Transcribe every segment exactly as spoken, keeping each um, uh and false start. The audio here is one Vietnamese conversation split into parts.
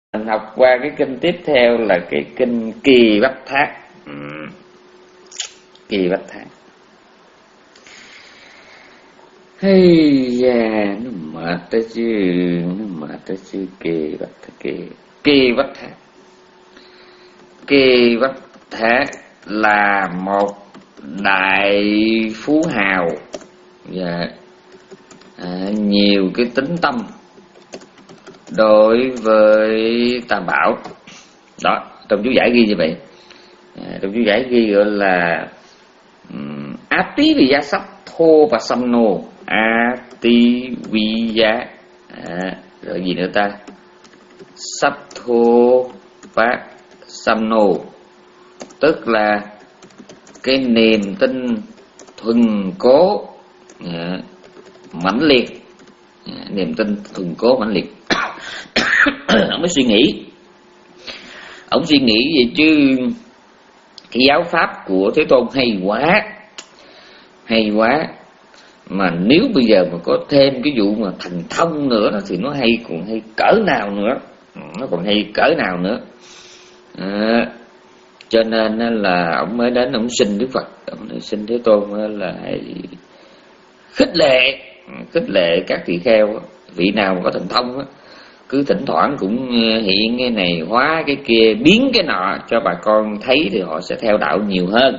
Mình học qua cái kinh tiếp theo là cái kinh Kỳ Vách Thác. ừ. Kỳ Vách Thác. Hay da, nó mệt đó chứ, nó mệt đó chứ. Kỳ Vách Thác, Kỳ, Kỳ Vách Thác. Kỳ Vách Thác là một đại phú hào và à, nhiều cái tính tâm đối với Tam Bảo. Đó, trong chú giải ghi như vậy. à, Trong chú giải ghi gọi là um, Ati Viya Sattho và Samno. Ati Viya à, rồi gì nữa ta? Sattho và Samno, tức là cái niềm tin thuần cố à, mãnh liệt, à, niềm tin thuần cố mãnh liệt. Ông mới suy nghĩ, ông suy nghĩ vậy chứ cái giáo pháp của Thế Tôn hay quá, hay quá. Mà nếu bây giờ mà có thêm cái vụ mà thành thông nữa đó, thì nó hay còn hay cỡ nào nữa, nó còn hay cỡ nào nữa. À, cho nên là ông mới đến ông xin Đức Phật, ông xin Thế Tôn là hãy khích lệ, khích lệ các tỳ kheo, vị nào mà có thần thông á, cứ thỉnh thoảng cũng hiện cái này hóa cái kia, biến cái nọ cho bà con thấy thì họ sẽ theo đạo nhiều hơn,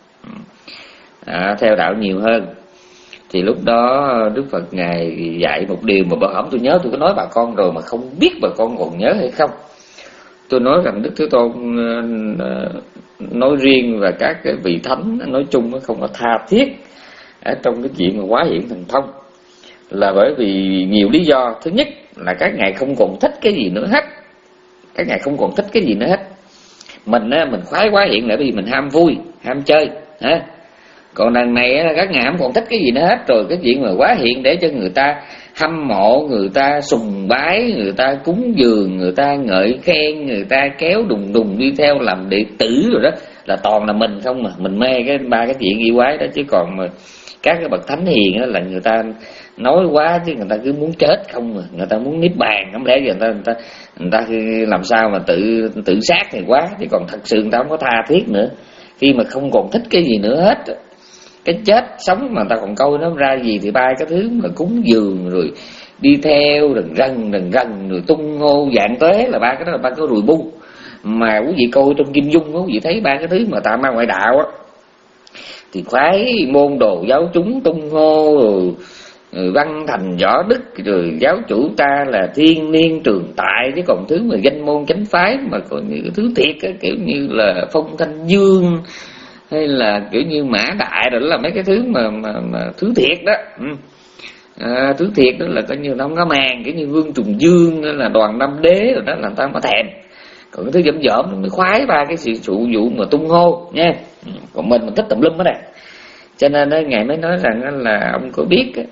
à, theo đạo nhiều hơn. Thì lúc đó Đức Phật ngài dạy một điều mà bà hổng tôi nhớ tôi có nói bà con rồi mà không biết bà con còn nhớ hay không. Tôi nói rằng Đức Thế Tôn nói riêng và các cái vị thánh nói chung nó không có tha thiết ở trong cái chuyện mà hóa hiện thần thông, là bởi vì nhiều lý do. Thứ nhất là các ngài không còn thích cái gì nữa hết, các ngài không còn thích cái gì nữa hết. Mình á, mình khoái hóa hiện là vì mình ham vui, ham chơi ha. Còn đằng này á, các ngài không còn thích cái gì nữa hết rồi. Cái chuyện mà hóa hiện để cho người ta hâm mộ, người ta sùng bái, người ta cúng dường, người ta ngợi khen, người ta kéo đùng đùng đi theo làm đệ tử rồi đó, là toàn là mình không mà. Mình mê cái ba cái chuyện y quái đó. Chứ còn mà các cái bậc thánh hiền đó là người ta nói quá chứ người ta cứ muốn chết không mà, người ta muốn niết bàn, không lẽ người ta người ta người ta làm sao mà tự tự sát thì quá. Chứ còn thật sự người ta không có tha thiết nữa, khi mà không còn thích cái gì nữa hết. Cái chết sống mà người ta còn câu nó ra gì thì ba cái thứ mà cúng dường rồi đi theo rần rần rần rần rồi tung hô dạng tuế là ba cái đó là ba cái rùi bu. Mà quý vị coi trong Kim Dung quý vị thấy ba cái thứ mà tà ma ngoại đạo á, thì khoái môn đồ giáo chúng tung hô rồi, rồi văn thành võ đức, rồi giáo chủ ta là thiên niên trường tại. Chứ còn thứ mà danh môn chánh phái mà còn những thứ thiệt á, kiểu như là Phong Thanh Dương hay là kiểu như Mã Đại rồi, đó là mấy cái thứ mà mà, mà thứ thiệt đó. ừ. à, thứ thiệt đó là coi như nó không có màng, kiểu như Vương Trùng Dương là Đoàn Năm Đế rồi đó, là người ta không có thèm. Còn cái thứ dởm dởm nó mới khoái ba cái sự sự vụ mà tung hô nha. Còn mình mình thích tùm lum hết này. Cho nên đó, ngài mới nói rằng là ông có biết á,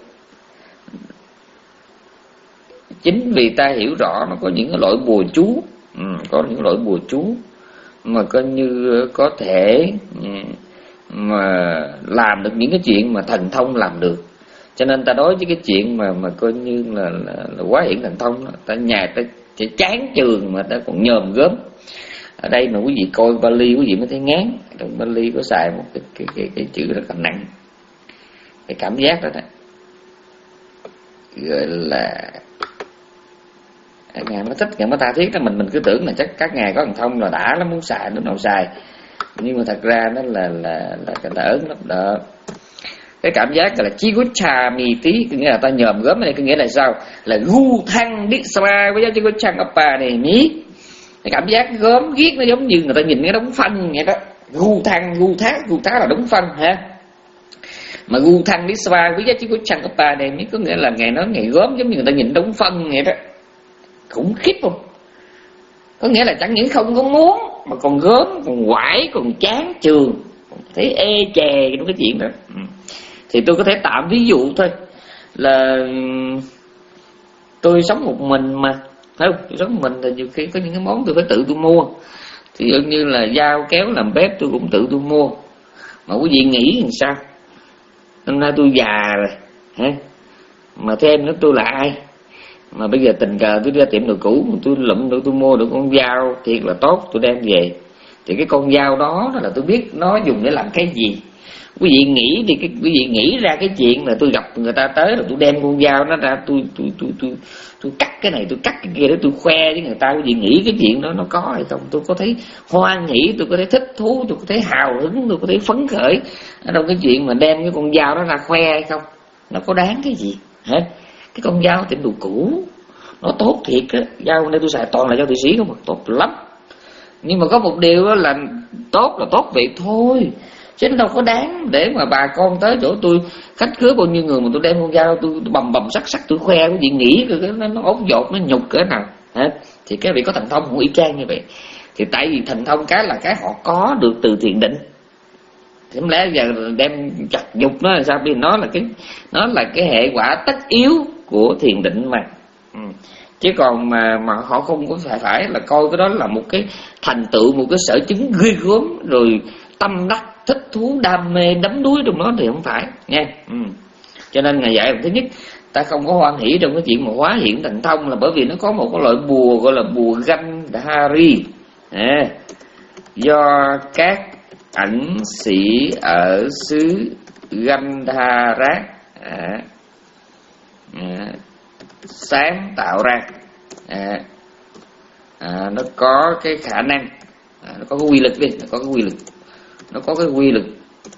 chính vì ta hiểu rõ nó có những cái loại bùa chú, ừ, có những loại bùa chú mà coi như có thể mà làm được những cái chuyện mà thần thông làm được. Cho nên ta đối với cái chuyện mà mà coi như là, là, là hóa hiện thần thông đó, ta nhà ta chỉ chán chường mà ta còn nhòm gớm. Ở đây mà quý vị coi Bali quý vị mới thấy ngán. Trong Bali có xài một cái cái cái, cái chữ rất là nặng, cái cảm giác đó, đó gọi là ngài mới thích, ngài mới tha thiết đó. Mình mình cứ tưởng là chắc các ngài có thần thông là đã lắm, muốn xài lúc nào xài, nhưng mà thật ra nó là là là cái ớn lắm đó. Cái cảm giác là chi cú trà mì tí, nghĩa là ta nhòm gớm này, có nghĩa là sao? Là gu thăng đi sa với chi cú chăng apa này mí. Cái cảm giác gớm ghiếc nó giống như người ta nhìn cái đống phân vậy đó. Gu thăng, gu thác, gu thác là đống phân ha. Mà gu thăng đi sa với chi cú chăng apa này mí, có nghĩa là ngày nói ngày gớm giống như người ta nhìn đống phân vậy đó. Khủng khiếp không? Có nghĩa là chẳng những không có muốn mà còn gớm, còn quải, còn chán chường, còn thấy ê chè trong cái chuyện đó. ừ. Thì tôi có thể tạm ví dụ thôi, là tôi sống một mình mà, phải không? Tôi sống một mình là nhiều khi có những cái món tôi phải tự tôi mua. Thì giống như là dao kéo làm bếp tôi cũng tự tôi mua. Mà quý vị nghĩ làm sao? Hôm nay tôi già rồi hả? Mà thêm nữa tôi là ai? Mà bây giờ tình cờ tôi ra tiệm đồ cũ, tôi lụm được, tôi mua được con dao thiệt là tốt, tôi đem về. Thì cái con dao đó là tôi biết nó dùng để làm cái gì. Quý vị nghĩ thì cái quý vị nghĩ ra cái chuyện là tôi gặp người ta tới rồi tôi đem con dao nó ra, tôi tôi tôi tôi tôi cắt cái này, tôi cắt cái kia để tôi khoe với người ta. Quý vị nghĩ cái chuyện đó nó có hay không? Tôi có thấy hoan hỉ, tôi có thấy thích thú, tôi có thấy hào hứng, tôi có thấy phấn khởi ở trong cái chuyện mà đem cái con dao đó ra khoe hay không? Nó có đáng cái gì hả? Cái con dao tiệm đồ cũ nó tốt thiệt á, dao đây tôi xài toàn là dao Thụy Sĩ không mà, tốt lắm. Nhưng mà có một điều đó là tốt là tốt vậy thôi, chứ nó đâu có đáng để mà bà con tới chỗ tôi, khách khứa bao nhiêu người mà tôi đem con dao tôi, tôi bầm bầm sắc sắc tôi khoe. Cái gì nghĩ cái nó, nó ốm dột, nó nhục cỡ nào hả? Thì cái vị có thần thông cũng y chang như vậy. Thì tại vì thần thông cái là cái họ có được từ thiền định, thì không lẽ giờ đem chặt nhục nó là sao? Vì nó là cái nó là cái hệ quả tất yếu của thiền định mà. Ừ. Chứ còn mà mà họ không có phải phải là coi cái đó là một cái thành tựu, một cái sở chứng ghê gớm rồi tâm đắc thích thú đam mê đắm đuối trong đó thì không phải nha. Ừ. Cho nên Ngài dạy thứ nhất, ta không có hoan hỷ trong cái chuyện mà hóa hiện thần thông là bởi vì nó có một cái loại bùa gọi là bùa Gandhari, à, do các ẩn sĩ ở xứ Gandhara à, à, sáng tạo ra. à, à, nó có cái khả năng, à, nó có cái quy lực đi, nó có cái quy lực, nó có cái quy lực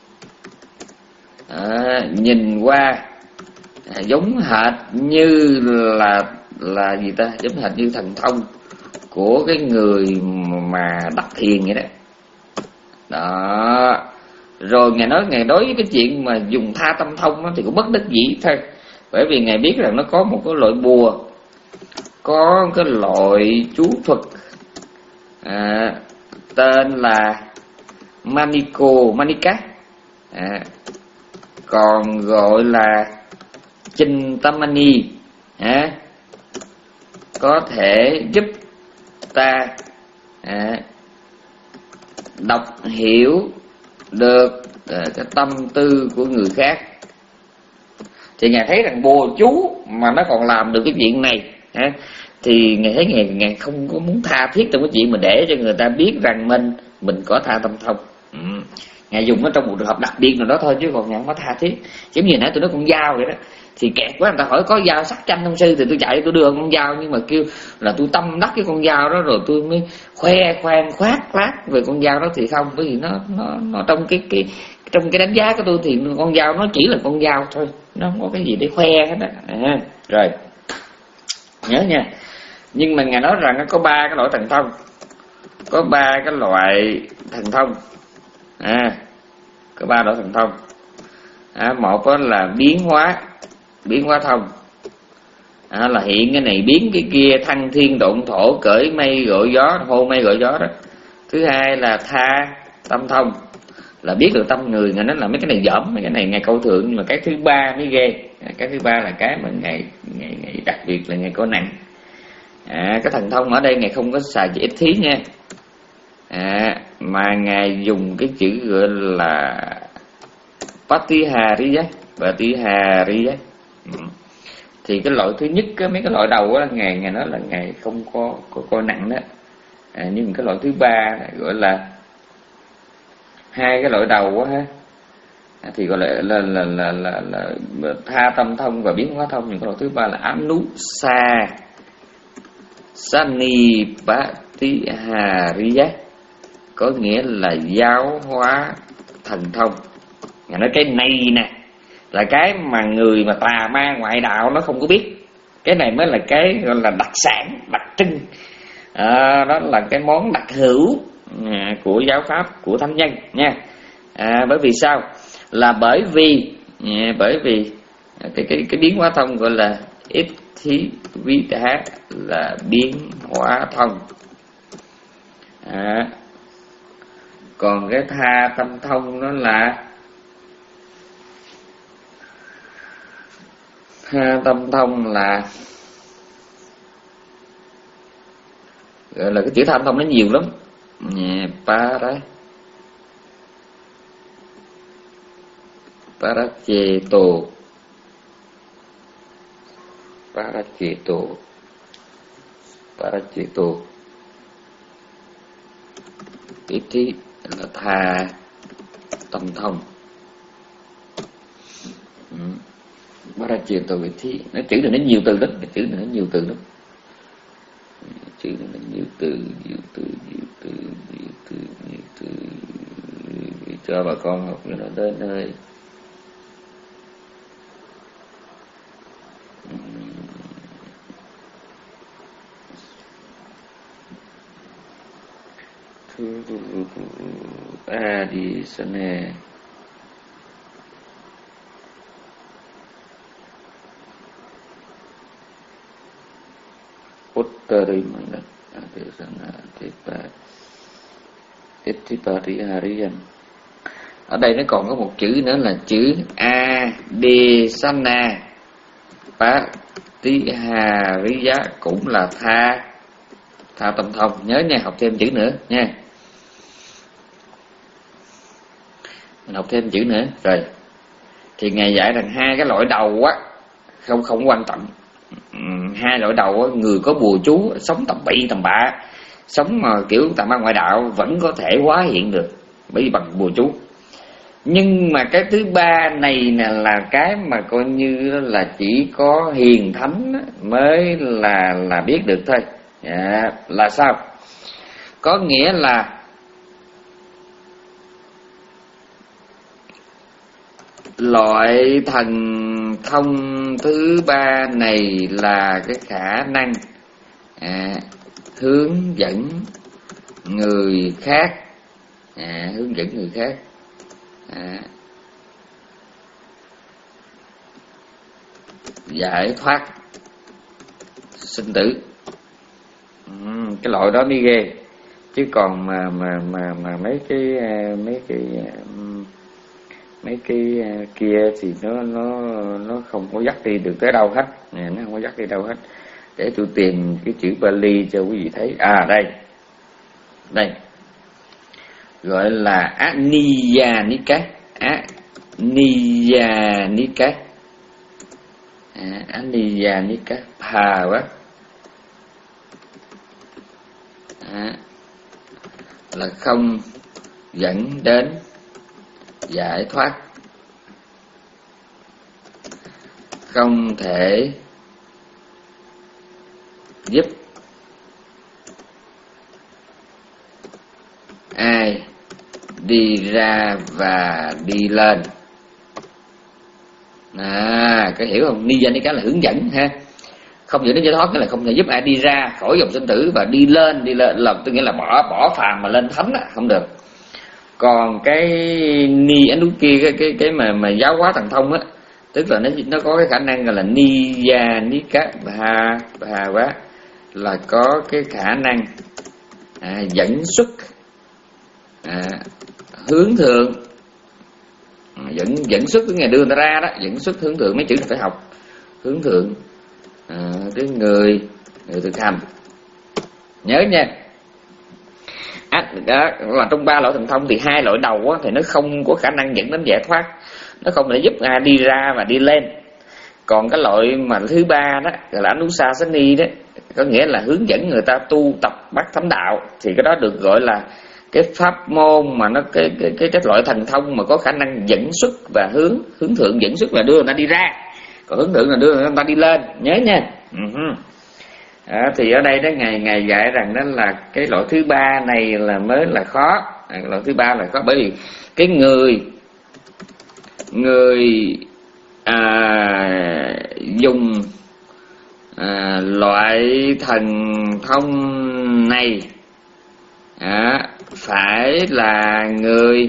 à, nhìn qua à, giống hệt như là là gì ta, giống hệt như thần thông của cái người mà đắc thiền vậy đó. Đó. Rồi Ngài nói, Ngài đối với cái chuyện mà dùng tha tâm thông đó, thì cũng bất đắc dĩ thôi. Bởi vì Ngài biết rằng nó có một cái loại bùa, có cái loại chú thuật à, tên là Maniko, Manika, à, còn gọi là Chintamani, à, có thể giúp ta à, đọc hiểu được à, cái tâm tư của người khác. Thì Ngài thấy rằng bùa chú mà nó còn làm được cái chuyện này ha, thì Ngài thấy Ngài, Ngài không có muốn tha thiết trong cái chuyện mà để cho người ta biết rằng mình mình có tha tâm thông. ừ. Ngài dùng nó trong một trường hợp đặc biệt nào đó thôi, chứ còn Ngài không có tha thiết. Giống như nãy tôi nói con dao vậy đó, thì kẹt quá người ta hỏi có dao sắc chanh không sư, thì tôi chạy tôi đưa con dao, nhưng mà kêu là tôi tâm đắc cái con dao đó rồi tôi mới khoe khoang khoác lác về con dao đó thì không. Bởi vì nó nó nó trong cái cái trong cái đánh giá của tôi thì con dao nó chỉ là con dao thôi, nó không có cái gì để khoe hết á. À, rồi nhớ nha. Nhưng mà Ngài nói rằng nó có ba cái loại thần thông, có ba cái loại thần thông à, có ba loại thần thông à, một đó là biến hóa, biến hóa thông à, là hiện cái này biến cái kia, thăng thiên độn thổ, cởi mây gọi gió, hô mây gọi gió đó. Thứ hai là tha tâm thông, là biết được tâm người. Ngài nói là mấy cái này dởm, mấy cái này Ngài câu thường, nhưng mà cái thứ ba mới ghê. Cái thứ ba là cái mà Ngài, Ngài, Ngài đặc biệt là Ngài có nặng. À, cái thần thông ở đây Ngài không có xài chữ ít thí nha, à, mà Ngài dùng cái chữ gọi là Patihariya, Patihariya. Ừ. Thì cái loại thứ nhất, cái mấy cái loại đầu đó, Ngài Ngài nói là Ngài không có có coi nặng đó. À, nhưng cái loại thứ ba gọi là hai cái loại đầu á ha, à, thì gọi là là là là, là, là, là tha tâm thông và biến hóa thông. Nhưng cái loại thứ ba là Anusa Sanipatihariya, có nghĩa là giáo hóa thần thông. Ngài nói cái này nè là cái mà người mà tà ma ngoại đạo nó không có biết, cái này mới là cái gọi là đặc sản, đặc trưng, à, đó là cái món đặc hữu à, của giáo pháp của thánh nhân nha. À, bởi vì sao? Là bởi vì à, bởi vì cái cái cái biến hóa thông gọi là ít thí vi đá, là biến hóa thông. À, còn cái tha tâm thông nó là tha tâm thông là gọi là cái chữ tha tâm thông nó nhiều lắm. Para Paraceto, Paraceto Paraceto. Tiếp thí là tha tâm thông. Ừ. Paraceto vị thí, nó chữ này nó nhiều từ lắm, cái chữ này nó nhiều từ lắm, chữ này nó nhiều từ, nhiều từ, nhiều từ, nhiều từ, nhiều từ, cho bà con học cho nó đến nơi. Adisane. Uttarimana Adisana Tipa Ittipariariyan. Ở đây nó còn có một chữ nữa là chữ Adisana Patihariya, cũng là tha tha tâm thông. Nhớ nha, học thêm chữ nữa nha. Mình học thêm chữ nữa rồi. Thì Ngài dạy rằng hai cái loại đầu á không không quan trọng. Hai loại đầu á, người có bùa chú sống tầm bậy tầm bạ, sống mà kiểu tầm bạ ngoại đạo vẫn có thể hóa hiện được bởi bằng bùa chú. Nhưng mà cái thứ ba này nè là cái mà coi như là chỉ có hiền thánh mới là là biết được thôi. Dạ, là sao? Có nghĩa là loại thần thông thứ ba này là cái khả năng à, hướng dẫn người khác, à, hướng dẫn người khác, à, giải thoát sinh tử. uhm, cái loại đó mới ghê, chứ còn mà mà mà mà mấy cái mấy cái mấy cái kia thì nó nó nó không có dắt đi được tới đâu hết, nó không có dắt đi đâu hết. Để tôi tìm cái chữ Bali cho quý vị thấy. À đây, đây gọi là Aniyanika, Aniyanika, à, Aniyanika Phava, à, là không dẫn đến giải thoát, không thể giúp ai đi ra và đi lên. À, có hiểu không? Ni danh cái là hướng dẫn ha. Không dẫn đến giải thoát nghĩa là không thể giúp ai đi ra khỏi dòng sinh tử và đi lên, đi lên là tôi nghĩa là bỏ bỏ phàm mà lên thánh á, không được. Còn cái ni ấn kia, cái cái cái mà mà giáo hóa thần thông á, tức là nó nó có cái khả năng gọi là ni gia ni cá bà bà quá, là có cái khả năng à, dẫn xuất, à, hướng thượng, à, dẫn dẫn xuất cái ngày đưa người ta ra đó, dẫn xuất hướng thượng, mấy chữ này phải học. Hướng thượng à, cái người người thực hành, nhớ nha. À, đó là trong ba loại thần thông thì hai loại đầu á, thì nó không có khả năng dẫn đến giải thoát, nó không thể giúp ai đi ra và đi lên. Còn cái loại mà thứ ba đó là Anusasani đó, có nghĩa là hướng dẫn người ta tu tập bát thánh đạo, thì cái đó được gọi là cái pháp môn mà nó cái cái cái, cái loại thần thông mà có khả năng dẫn xuất và hướng hướng thượng. Dẫn xuất là đưa người ta đi ra, còn hướng thượng là đưa người ta đi lên, nhớ nha. Uh-huh. À, thì ở đây đó ngài ngài dạy rằng đó là cái loại thứ ba này là mới là khó. À, loại thứ ba là khó bởi vì cái người người à, dùng à, loại thần thông này à, phải là người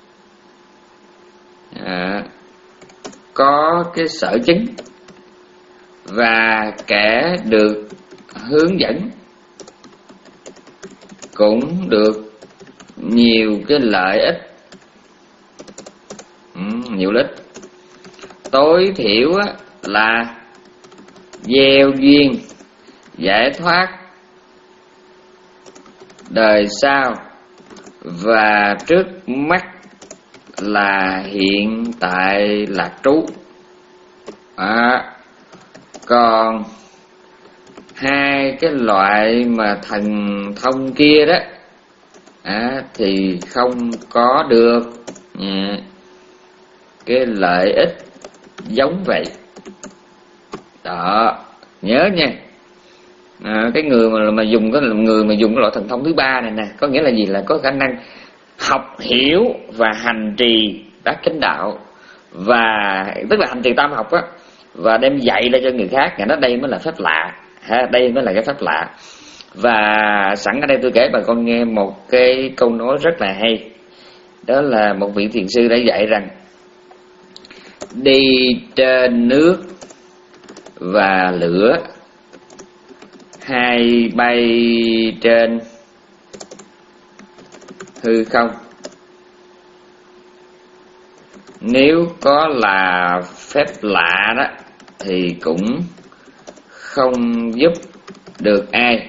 à, có cái sở chứng và kẻ được hướng dẫn cũng được nhiều cái lợi ích, ừ, nhiều lợi ích. Tối thiểu á, là gieo duyên giải thoát đời sau và trước mắt là hiện tại lạc trú. À, còn hai cái loại mà thần thông kia đó à, thì không có được à, cái lợi ích giống vậy đó, nhớ nha. À, cái người mà mà dùng cái người mà dùng cái loại thần thông thứ ba này nè, có nghĩa là gì? Là có khả năng học hiểu và hành trì các chánh đạo, và tức là hành trì tam học á, và đem dạy lại cho người khác. Ngày đó đây mới là phép lạ ha, đây mới là cái phép lạ. Và sẵn ở đây tôi kể bà con nghe một cái câu nói rất là hay. Đó là một vị thiền sư đã dạy rằng đi trên nước và lửa, hai bay trên hư không. Nếu có là phép lạ đó thì cũng không giúp được ai.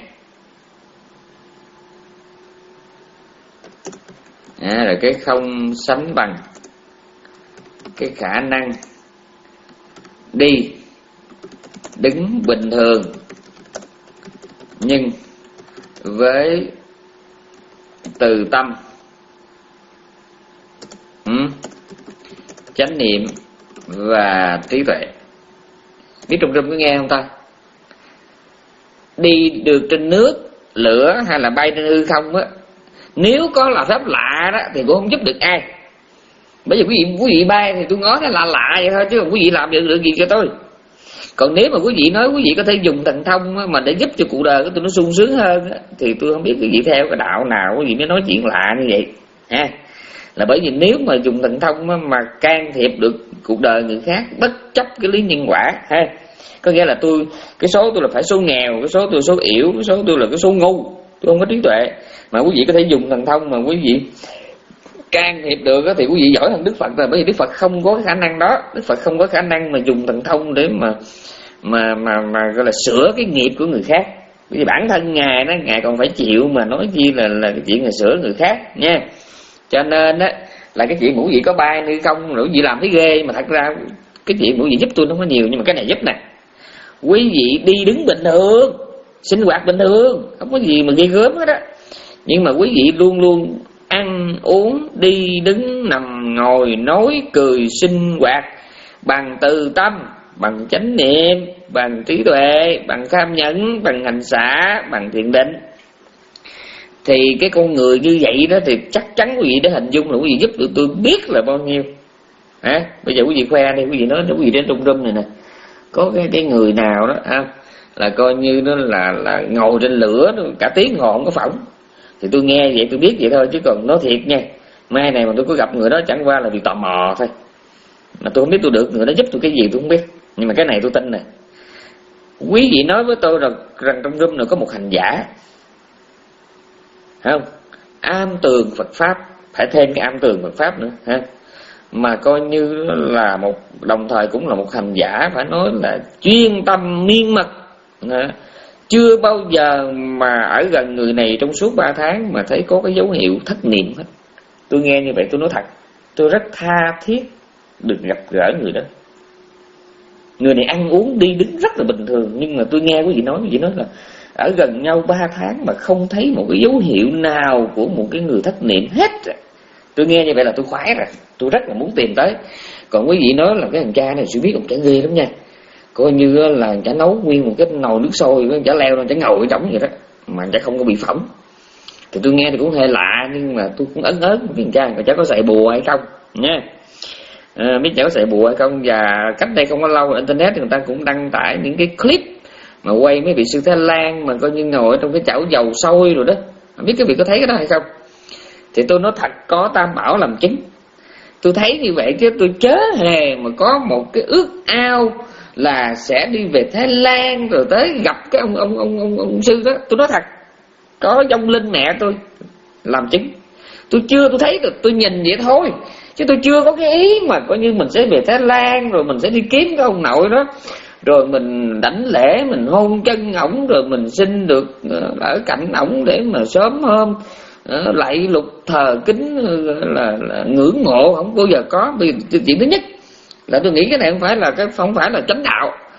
À, rồi cái không sánh bằng cái khả năng đi đứng bình thường, nhưng với từ tâm, ừ, chánh niệm và trí tuệ. Biết trong rung có nghe không ta? Đi được trên nước, lửa hay là bay trên hư không á, nếu có là phép lạ đó thì cũng không giúp được ai. Bây giờ quý vị quý vị bay thì tôi ngó nó lạ lạ vậy thôi, chứ còn quý vị làm được được gì cho tôi. Còn nếu mà quý vị nói quý vị có thể dùng thần thông mà để giúp cho cuộc đời của tôi nó sung sướng hơn á, thì tôi không biết quý vị theo cái đạo nào quý vị mới nói chuyện lạ như vậy ha. Là bởi vì nếu mà dùng thần thông mà can thiệp được cuộc đời người khác bất chấp cái lý nhân quả ha, có nghĩa là tôi cái số tôi là phải số nghèo, cái số tôi là số yểu, cái số tôi là cái số ngu, tôi không có trí tuệ, mà quý vị có thể dùng thần thông mà quý vị can thiệp được thì quý vị giỏi hơn Đức Phật rồi. Bởi vì Đức Phật không có cái khả năng đó. Đức Phật không có khả năng mà dùng thần thông để mà mà mà mà gọi là sửa cái nghiệp của người khác. Bởi vì bản thân ngài đó, ngài còn phải chịu mà nói chi là là cái chuyện là sửa người khác nha. Cho nên á là cái chuyện quý vị có bay hay không rồi quý vị làm thấy ghê, mà thật ra cái chuyện quý vị giúp tôi nó không có nhiều, nhưng mà cái này giúp nè. Quý vị đi đứng bình thường, sinh hoạt bình thường, không có gì mà ghê gớm hết á, nhưng mà quý vị luôn luôn ăn uống đi đứng nằm ngồi nói cười sinh hoạt bằng từ tâm, bằng chánh niệm, bằng trí tuệ, bằng tham nhẫn, bằng hành xả, bằng thiền định. Thì cái con người như vậy đó thì chắc chắn quý vị để hình dung là quý vị giúp được tôi biết là bao nhiêu. À, bây giờ quý vị khoe đi, quý vị nói quý vị đến trong room này nè, có cái cái người nào đó à, là coi như nó là là ngồi trên lửa cả tiếng ngồi không có phỏng, thì tôi nghe vậy tôi biết vậy thôi, chứ còn nói thiệt nha, mai này mà tôi có gặp người đó chẳng qua là vì tò mò thôi, mà tôi không biết tôi được người đó giúp tôi cái gì tôi không biết. Nhưng mà cái này tôi tin nè, quý vị nói với tôi rằng, rằng trong room này có một hành giả, không am tường Phật pháp, phải thêm cái am tường Phật pháp nữa ha, mà coi như là một đồng thời cũng là một hành giả, phải nói là chuyên tâm miên mật, chưa bao giờ mà ở gần người này trong suốt ba tháng mà thấy có cái dấu hiệu thất niệm hết. Tôi nghe như vậy tôi nói thật, tôi rất tha thiết được gặp gỡ người đó. Người này ăn uống đi đứng rất là bình thường, nhưng mà tôi nghe quý vị nói, quý vị nói là ở gần nhau ba tháng mà không thấy một cái dấu hiệu nào của một cái người thất niệm hết. Tôi nghe như vậy là tôi khoái rồi, tôi rất là muốn tìm tới. Còn quý vị nói là cái thằng cha này sự biết ông chả ghê lắm nha, coi như là chả nấu nguyên một cái nồi nước sôi, chả leo lên, chả ngồi ở trống vậy đó, mà chả không có bị phỏng. Thì tôi nghe thì cũng hơi lạ, nhưng mà tôi cũng ấn ớn cái thằng cha chả có xài bùa hay không nha. À, biết chả có xài bùa hay không. Và cách đây không có lâu internet thì người ta cũng đăng tải những cái clip mà quay mấy vị sư Thái Lan mà coi như ngồi ở trong cái chảo dầu sôi rồi đó. Không biết cái vị có thấy cái đó hay không. Thì tôi nói thật, có Tam Bảo làm chứng, tôi thấy như vậy chứ tôi chớ hề mà có một cái ước ao là sẽ đi về Thái Lan rồi tới gặp cái ông ông ông ông, ông sư đó. Tôi nói thật, có vong linh mẹ tôi làm chứng, tôi chưa tôi thấy được, tôi nhìn vậy thôi, chứ tôi chưa có cái ý mà coi như mình sẽ về Thái Lan rồi mình sẽ đi kiếm cái ông nội đó, rồi mình đảnh lễ, mình hôn chân ổng, rồi mình xin được ở cạnh ổng để mà sớm hôm lạy lục thờ kính là, là ngưỡng mộ. Không bao giờ có. Vì chuyện thứ nhất là tôi nghĩ cái này không phải là cái không phải là chánh đạo,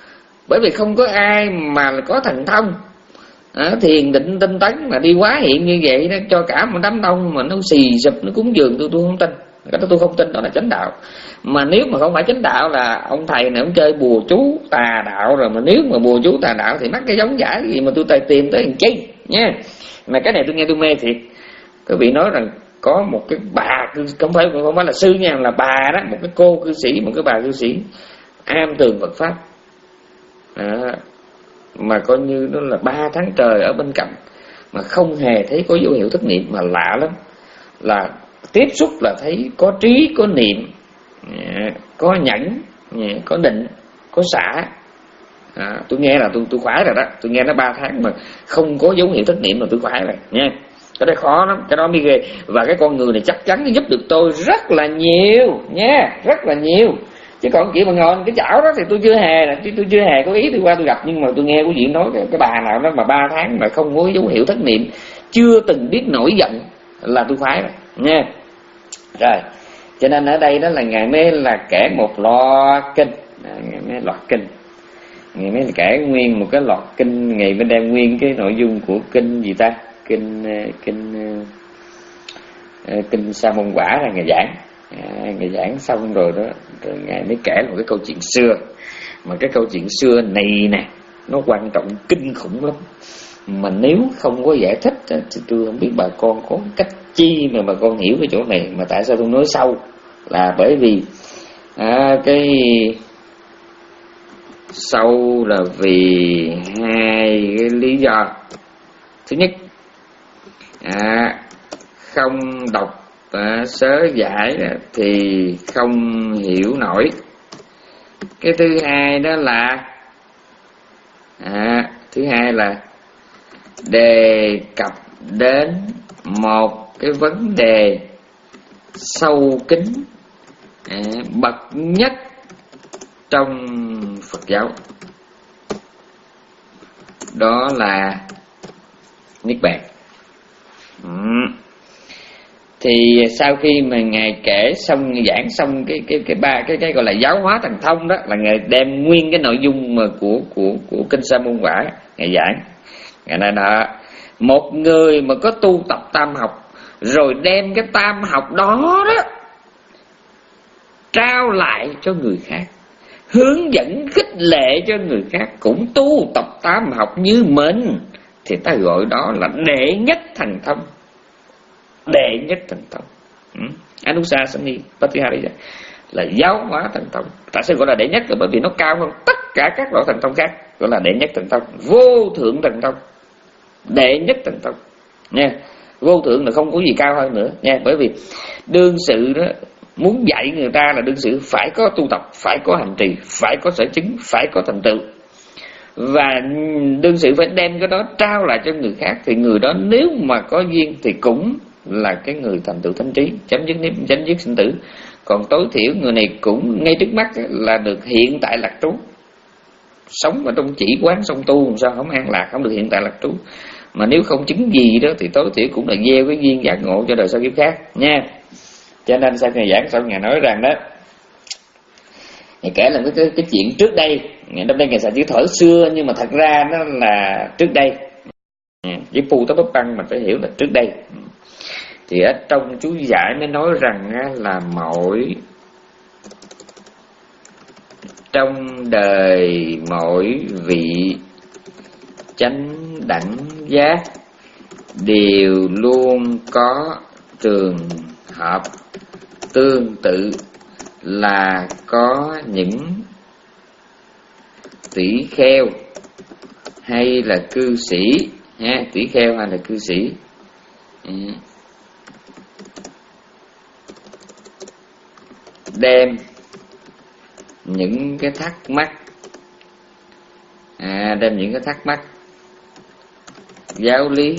Bởi vì không có ai mà có thần thông à, thiền định tinh tấn mà đi hóa hiện như vậy đó, cho cả một đám đông mà nó xì sụp nó cúng dường, tôi tôi không tin. Cái đó tôi không tin đó là chánh đạo. Mà nếu mà không phải chánh đạo là ông thầy này ông chơi bùa chú tà đạo rồi. Mà nếu mà bùa chú tà đạo thì mắc cái giống giả gì mà tôi tay tìm tới làm chi nha. Mà cái này tôi nghe tôi mê thiệt. Các vị nói rằng có một cái bà, không phải không phải là sư nha, là bà đó, một cái cô cư sĩ, một cái bà cư sĩ am tường Phật pháp à, mà coi như nó là ba tháng trời ở bên cạnh mà không hề thấy có dấu hiệu thất niệm. Mà lạ lắm là tiếp xúc là thấy có trí, có niệm, có nhẫn, có định, có xả. À, tôi nghe là tôi tôi khoái rồi đó. Tôi nghe nó ba tháng mà không có dấu hiệu thất niệm là tôi khoái rồi nha. Cái đó khó lắm, cái đó mới ghê. Và cái con người này chắc chắn nó giúp được tôi rất là nhiều nha, rất là nhiều. Chứ còn chỉ mà ngồi cái chảo đó thì tôi chưa hề là tôi chưa hề có ý tôi qua tôi gặp. Nhưng mà tôi nghe quý vị nói cái, cái bà nào đó mà ba tháng mà không có dấu hiệu thất niệm, chưa từng biết nổi giận là tôi khoái rồi nha. Rồi, cho nên ở đây đó là Ngài mới là kể một loạt kinh, Ngài mới loạt kinh, Ngài mới kể nguyên một cái loạt kinh, Ngài mới đem nguyên cái nội dung của kinh gì ta, kinh kinh kinh Sa Môn Quả là Ngài giảng. À, Ngài giảng xong rồi đó, rồi Ngài mới kể một cái câu chuyện xưa. Mà cái câu chuyện xưa này nè, nó quan trọng kinh khủng lắm. Mà nếu không có giải thích thì tôi không biết bà con có cách chi mà bà con hiểu cái chỗ này. Mà tại sao tôi nói sâu là bởi vì à, cái sâu là vì hai cái lý do. Thứ nhất, à, không đọc à, sớ giải thì không hiểu nổi. Cái thứ hai đó là à, thứ hai là đề cập đến một cái vấn đề sâu kín à, bậc nhất trong Phật giáo, đó là niết bàn. Ừ. Thì sau khi mà Ngài kể xong, giảng xong cái cái cái ba cái cái gọi là giáo hóa thần thông đó, là Ngài đem nguyên cái nội dung mà của của của kinh Sa Môn Quả Ngài giảng. Ngài nói đó, một người mà có tu tập tam học rồi đem cái tam học đó đó trao lại cho người khác, hướng dẫn khích lệ cho người khác cũng tu tập tam học như mình, thì ta gọi đó là đệ nhất thần thông. Đệ nhất thần thông Anusasani Patihari là giáo hóa thần thông. Tại sao gọi là đệ nhất? Là bởi vì nó cao hơn tất cả các loại thần thông khác, gọi là đệ nhất thần thông, vô thượng thần thông, đệ nhất thần thông nha. Vô thượng là không có gì cao hơn nữa nha. Bởi vì đương sự đó, muốn dạy người ta là đương sự phải có tu tập, phải có hành trì, phải có sở chứng, phải có thành tựu. Và đương sự phải đem cái đó trao lại cho người khác, thì người đó nếu mà có duyên thì cũng là cái người thành tựu thánh trí, chấm dứt niệm chấm dứt sinh tử. Còn tối thiểu người này cũng ngay trước mắt là được hiện tại lạc trú. Sống ở trong chỉ quán song tu làm sao không an lạc, không được hiện tại lạc trú. Mà nếu không chứng gì đó thì tối thiểu cũng là gieo cái duyên giác ngộ cho đời sau kiếp khác nha. Cho nên sau Ngài giảng xong, Ngài nói rằng đó, Ngài kể là cái, cái chuyện trước đây. Ngài hôm nay Ngài xài chữ thở xưa, nhưng mà thật ra nó là trước đây. Với phu tấp bắp băng mình phải hiểu là trước đây. Thì ở trong chú giải mới nói rằng là mỗi trong đời mỗi vị chánh đẳng giác đều luôn có trường hợp tương tự là có những tỷ kheo hay là cư sĩ ha, tỷ kheo hay là cư sĩ đem những cái thắc mắc à, đem những cái thắc mắc giáo lý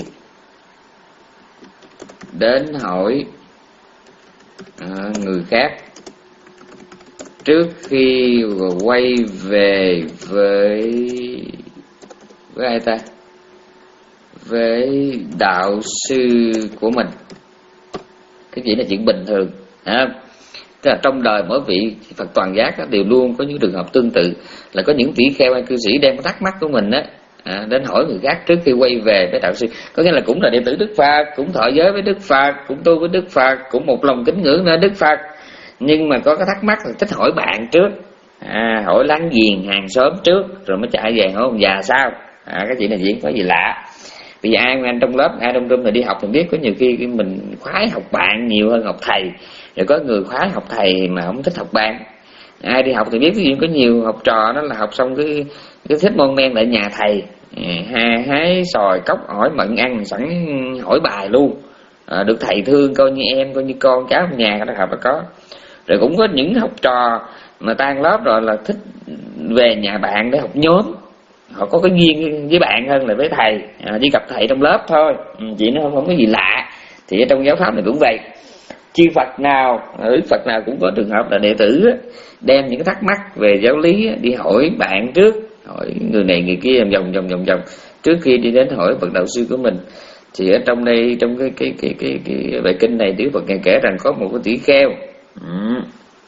đến hỏi à, người khác trước khi quay về với với ai ta với đạo sư của mình. Cái gì là chuyện bình thường à, Tức là trong đời mỗi vị Phật toàn giác đều luôn có những trường hợp tương tự, là có những tỷ kheo hay cư sĩ đem thắc mắc của mình á à, đến hỏi người khác trước khi quay về với đạo sư. Có nghĩa là cũng là đệ tử Đức Phật, cũng thọ giới với Đức Phật, cũng tu với Đức Phật, cũng một lòng kính ngưỡng nơi Đức Phật, nhưng mà có cái thắc mắc là thích hỏi bạn trước, à, hỏi láng giềng hàng xóm trước rồi mới chạy về hỏi ông già sao. À, cái chuyện này diễn có gì lạ. Vì ai anh trong lớp, ai trong room này đi học mình biết có nhiều khi mình khoái học bạn nhiều hơn học thầy, rồi có người khoái học thầy mà không thích học bạn. Ai đi học thì biết, ví dụ có nhiều học trò đó là học xong cái cái thích mon men lại nhà thầy, hà hái sòi cốc hỏi mận ăn sẵn hỏi bài luôn, à, được thầy thương coi như em, coi như con cháu trong nhà đó học là có. Rồi cũng có những học trò mà tan lớp rồi là thích về nhà bạn để học nhóm, họ có cái duyên với bạn hơn là với thầy, à, chỉ gặp thầy trong lớp thôi. Ừ, chị nó không, không có gì lạ. Thì ở trong giáo pháp này cũng vậy, chư Phật nào, Đức Phật nào cũng có trường hợp là đệ tử đem những cái thắc mắc về giáo lý đi hỏi bạn trước, hỏi người này người kia vòng vòng vòng vòng trước khi đi đến hỏi Phật đạo sư của mình. Thì ở trong đây, trong cái cái cái cái, cái, cái bài kinh này, Đức Phật ngài kể rằng có một cái tỷ kheo, ừ.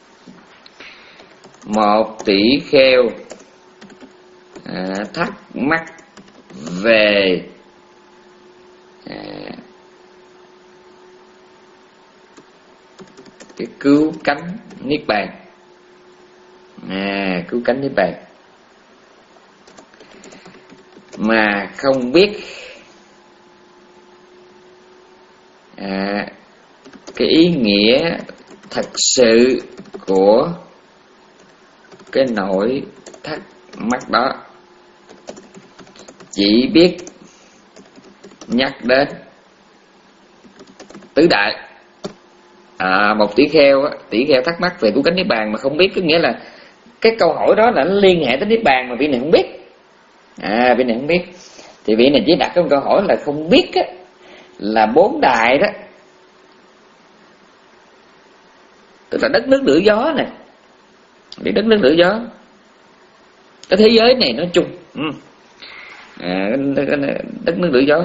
một tỷ kheo à, thắc mắc về à, cái cứu cánh niết bàn, à, cứu cánh niết bàn mà không biết à, cái ý nghĩa thật sự của cái nỗi thắc mắc đó, chỉ biết nhắc đến tứ đại. À, một tỷ kheo á, tỷ kheo thắc mắc về cứu cánh niết bàn mà không biết, có nghĩa là cái câu hỏi đó là nó liên hệ tới niết bàn mà vị này không biết. À, vị này không biết thì vị này chỉ đặt cái câu hỏi là không biết á, là bốn đại đó, tức là đất nước lửa gió này, vì đất nước lửa gió, cái thế giới này nói chung, ừ. à, đất nước lửa gió,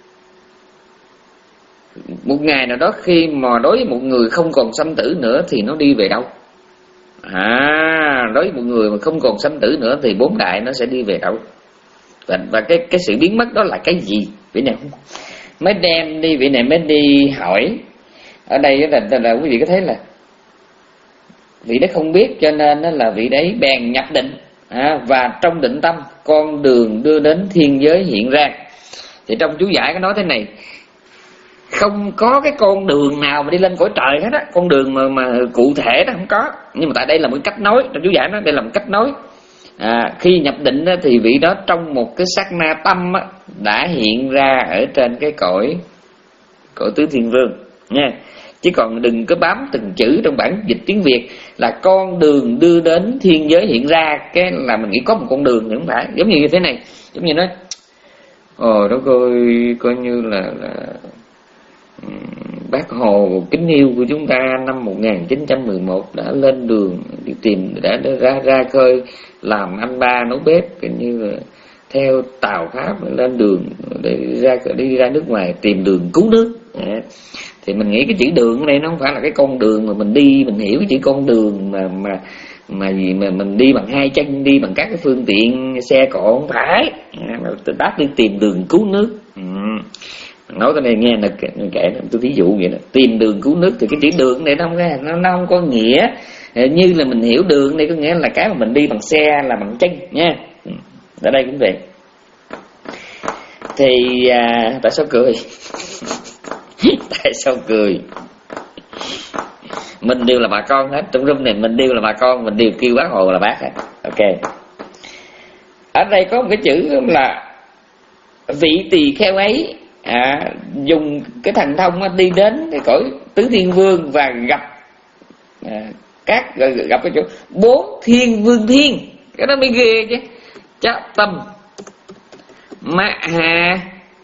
một ngày nào đó khi mà đối với một người không còn sanh tử nữa thì nó đi về đâu? À, đối với một người mà không còn sanh tử nữa thì bốn đại nó sẽ đi về đâu? Và, và cái cái sự biến mất đó là cái gì? Vị này không mới đem đi, vị này mới đi hỏi. Ở đây là, là, là quý vị có thấy là vị đấy không biết, cho nên là vị đấy bèn nhập định, à, và trong định tâm con đường đưa đến thiên giới hiện ra. Thì trong chú giải có nói thế này: không có cái con đường nào mà đi lên cõi trời hết á, con đường mà, mà cụ thể đó không có, nhưng mà tại đây là một cách nói, trong chú giải nói đây là một cách nói. À, khi nhập định á, thì vị đó trong một cái sát na tâm á, đã hiện ra ở trên cái cõi cõi tứ thiên vương nha. Chứ còn đừng có bám từng chữ trong bản dịch tiếng Việt là con đường đưa đến thiên giới hiện ra, cái là mình nghĩ có một con đường thì không phải. Giống như thế này, giống như nói ồ đó coi coi như là, là Bác Hồ kính yêu của chúng ta năm một nghìn chín trăm mười một đã lên đường đi tìm, đã, đã ra ra khơi làm anh ba nấu bếp, kiểu như là theo tàu Pháp lên đường để ra đi ra nước ngoài tìm đường cứu nước. À, thì mình nghĩ cái chữ đường ở đây nó không phải là cái con đường mà mình đi, mình hiểu cái chữ con đường mà mà mà gì mà mình đi bằng hai chân, đi bằng các cái phương tiện xe cộ, không phải. À, bác đi tìm đường cứu nước. Ừ. Nói cái này nghe là kể, tôi ví dụ vậy đó, tìm đường cứu nước thì cái chữ đường này nó không, nó, nó không có nghĩa như là mình hiểu đường này có nghĩa là cái mà mình đi bằng xe là bằng chân nha. Ở đây cũng vậy. Thì à, tại sao cười? Tại sao cười? Mình đều là bà con hết, trong room này mình đều là bà con, mình đều kêu Bác Hồ là bác hết. Ok. Ở đây có một cái chữ là vị tỳ kheo ấy à, dùng cái thần thông đi đến cái cõi tứ thiên vương và gặp à, các gặp cái chỗ bốn thiên vương thiên, cái đó mới ghê chứ. Chá tâm ma ha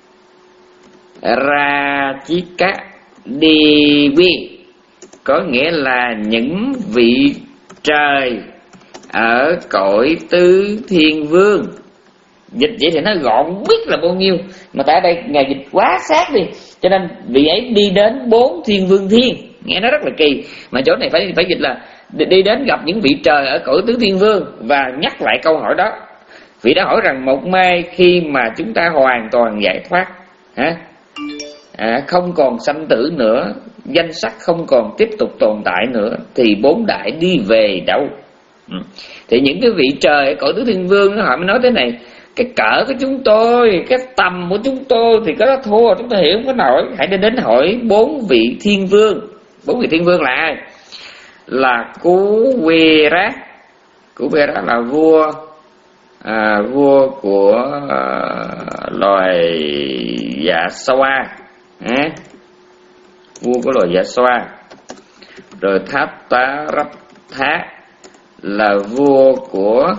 ra chí cá đi vi, có nghĩa là những vị trời ở cõi tứ thiên vương. Dịch vậy thì nó gọn biết là bao nhiêu, mà tại đây ngài dịch quá sát đi, cho nên vị ấy đi đến bốn thiên vương thiên. nghe nó rất là kỳ. Mà chỗ này phải phải dịch là đi đến gặp những vị trời ở cõi tứ thiên vương, và nhắc lại câu hỏi đó. Vị đã hỏi rằng một mai khi mà chúng ta hoàn toàn giải thoát, hả? À, không còn sanh tử nữa, danh sắc không còn tiếp tục tồn tại nữa, thì bốn đại đi về đâu? Ừ. Thì những cái vị trời ở cõi tứ thiên vương họ mới nói thế này: cái cỡ của chúng tôi, cái tầm của chúng tôi thì cái đó thua, chúng ta hiểu không có nổi. Hãy đến đến hỏi bốn vị thiên vương. Bốn vị thiên vương là ai? Là Kuvera. Kuvera là vua à, vua của à, loài dạ xoa, à, vua của loài dạ xoa. Rồi Thaptaraptha là vua của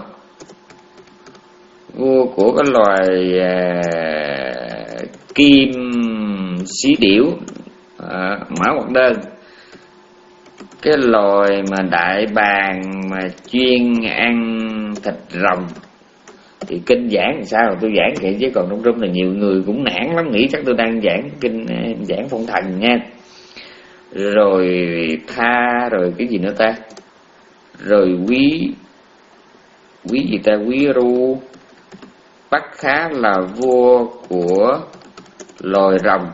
vua của cái loài à, kim xí điểu, à, mã hoặc đơn. Cái loài mà đại bàng mà chuyên ăn thịt rồng thì kinh giảng làm sao tôi giảng vậy, chứ còn trong room là nhiều người cũng nản lắm, nghĩ chắc tôi đang giảng kinh giảng phong thần nha. Rồi tha, rồi cái gì nữa ta, rồi quý quý gì ta, quý ru Bắc Khá là vua của loài rồng.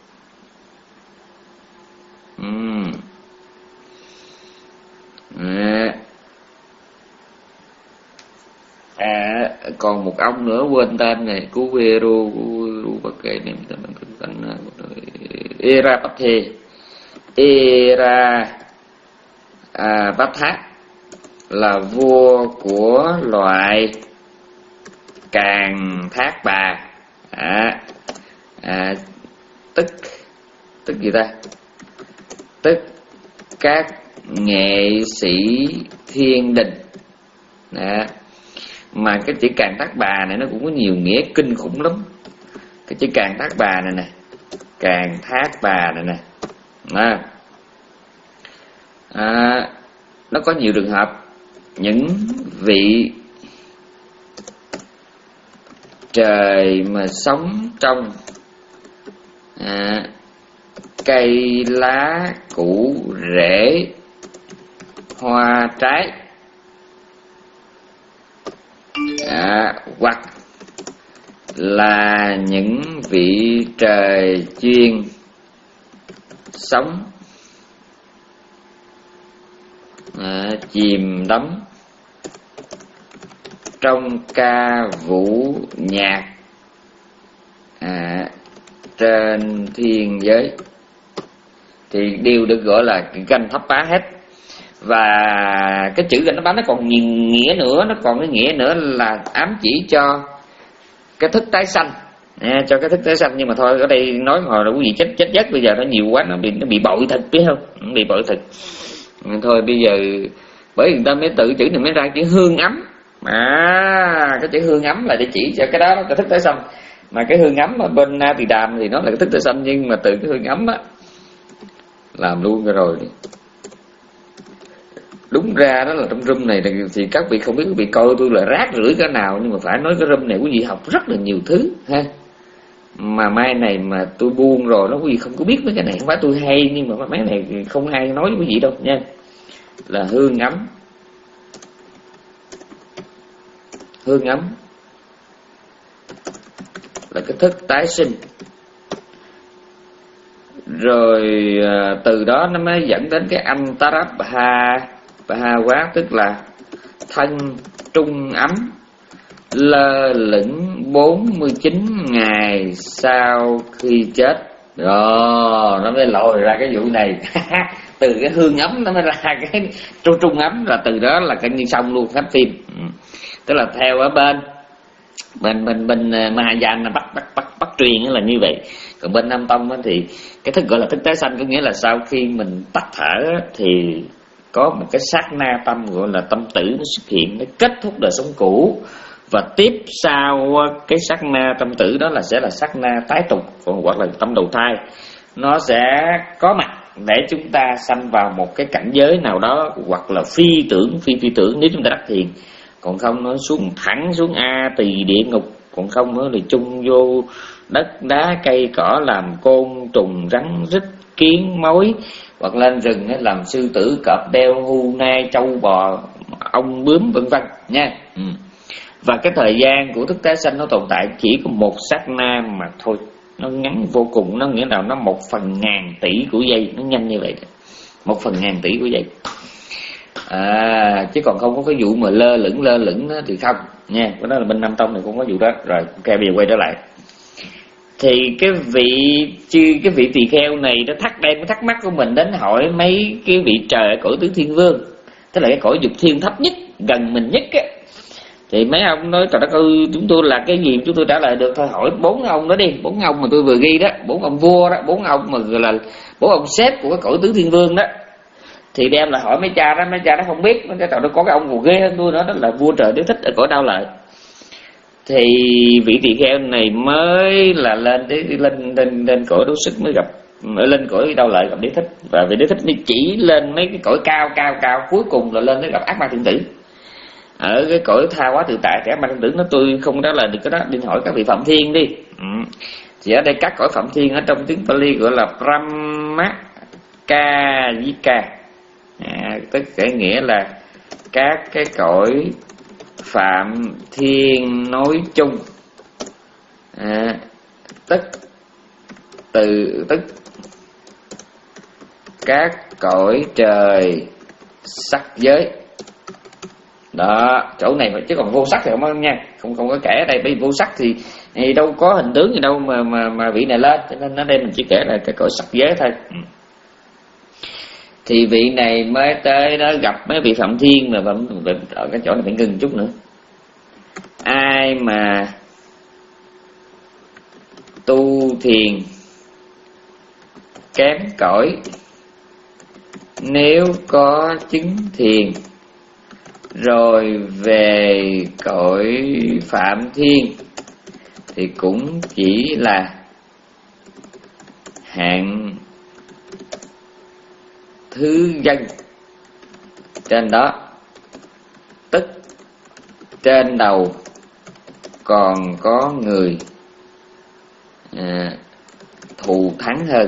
uhm. à. À, còn một ông nữa quên tên này, Kuveru Bắc Kệ này, Erapathe, Era à, Bát Thát là vua của loại Càng Thác Bà, à, à, tức tức gì ta, tức các nghệ sĩ thiên đình. à, Mà cái chữ Càng Thác Bà này nó cũng có nhiều nghĩa kinh khủng lắm. Cái chữ Càng Thác Bà này nè, Càng Thác Bà này nè, à, à, nó có nhiều trường hợp những vị trời mà sống trong à, cây lá củ rễ hoa trái, à, hoặc là những vị trời chuyên sống à, chìm đắm trong ca vũ nhạc à, trên thiên giới thì đều được gọi là Ganh Thấp Bá hết. Và cái chữ Ganh Thấp Bá nó còn nhiều nghĩa nữa, nó còn cái nghĩa nữa là ám chỉ cho cái thức tái sanh, à, cho cái thức tái sanh. Nhưng mà thôi, ở đây nói hồi là quý vị chết chết giấc, bây giờ nó nhiều quá, nó bị nó bị bội thực, biết không? Nó bị bội thực. Thôi bây giờ bởi người ta mới tự chữ này mới ra chữ hương ấm. À, cái chữ hương ấm là để chỉ cho cái đó, cái thức tái sanh. Mà cái hương ấm ở bên Na Tỳ Đàm thì nó là cái thức tái sanh, nhưng mà từ cái hương ấm á làm luôn rồi. Đúng ra đó là trong room này thì các vị không biết các vị coi tôi là rác rưởi cỡ nào, nhưng mà phải nói cái room này quý vị học rất là nhiều thứ ha. Mà mai này mà tôi buông rồi nó quý vị không có biết mấy cái này, không phải tôi hay, nhưng mà mấy này không ai nói với quý vị đâu nha. Là hương ấm, hương ấm là cái thức tái sinh. Rồi từ đó nó mới dẫn đến cái Antarabha Bha Quá, tức là thân trung ấm lơ lửng bốn mươi chín ngày sau khi chết. Rồi nó mới lòi ra cái vụ này. Từ cái hương ấm nó mới ra cái trung trung ấm, là từ đó là coi như xong luôn hết phim. Tức là theo ở bên bên bên bên Mahayana bắt bắt bắt bắt truyền là như vậy. Còn bên Nam Tông thì cái thức gọi là thức tái sanh có nghĩa là sau khi mình tắt thở thì có một cái sát na tâm gọi là tâm tử nó xuất hiện, nó kết thúc đời sống cũ, và tiếp sau cái sát na tâm tử đó là sẽ là sát na tái tục, hoặc là tâm đầu thai. Nó sẽ có mặt để chúng ta sanh vào một cái cảnh giới nào đó, hoặc là phi tưởng phi phi tưởng nếu chúng ta đắc thiền. Còn không nó xuống thẳng xuống A Tỳ địa ngục, còn không nữa thì chung vô đất đá cây cỏ làm côn trùng rắn rít kiến mối, hoặc lên rừng làm sư tử cọp đeo hưu nai trâu bò ong bướm vân vân nha. Ừ. Và cái thời gian của thức tái sanh nó tồn tại chỉ có một sát na mà thôi, nó ngắn vô cùng, nó nghĩa là nó một phần ngàn tỷ của giây, nó nhanh như vậy đó. Một phần ngàn tỷ của giây. À, chứ còn không có cái vụ mà lơ lửng lơ lửng đó thì không nha. Cái đó là bên Nam Tông này cũng có vụ đó. Rồi ok, bây giờ quay trở lại. Thì cái vị chứ cái vị tỳ kheo này nó thắc đem cái thắc mắc của mình đến hỏi mấy cái vị trời ở cõi tứ thiên vương, tức là cái cõi dục thiên thấp nhất, gần mình nhất á. Thì mấy ông nói trời đất ơi, chúng tôi là cái gì chúng tôi trả lời được thôi, hỏi bốn ông đó đi, bốn ông mà tôi vừa ghi đó, bốn ông vua đó, bốn ông mà gọi là bốn ông sếp của cái cõi tứ thiên vương đó. Thì đem lại hỏi mấy cha đó, mấy cha đó không biết, mấy cha đó có cái ông còn ghê hơn tôi nữa, đó là vua trời Đế Thích ở cõi Đao Lợi. Thì vị tỳ kheo này mới là lên đến lên lên lên cõi Đấu Sức mới gặp, lên cõi Đao Lợi gặp Đế Thích, và vị Đế Thích mới chỉ lên mấy cái cõi cao cao cao, cuối cùng là lên đến gặp Ác Ma Thiên Tử. Ở cái cõi tha hóa tự tại thì Ác Ma Thiên Tử nó tôi không trả lời được cái đó, đi hỏi các vị Phạm Thiên đi. Ừ. Thì ở đây các cõi Phạm Thiên ở trong tiếng Pali gọi là Brahmakajika, à, tức cái nghĩa là các cái cõi Phạm Thiên nói chung, à, tức từ tức các cõi trời sắc giới đó. Chỗ này chứ còn vô sắc thì không nha, không không có kể ở đây. Bởi vì vô sắc thì, thì đâu có hình tướng gì đâu mà mà mà vị này lên, cho nên ở đây mình chỉ kể là cái cõi sắc giới thôi. Thì vị này mới tới đó gặp mấy vị Phạm Thiên, mà ở cái chỗ này phải ngừng chút nữa. Ai mà tu thiền kém cỏi, nếu có chứng thiền rồi về cõi Phạm Thiên thì cũng chỉ là hạng thứ dân trên đó, tức trên đầu còn có người à, thù thắng hơn,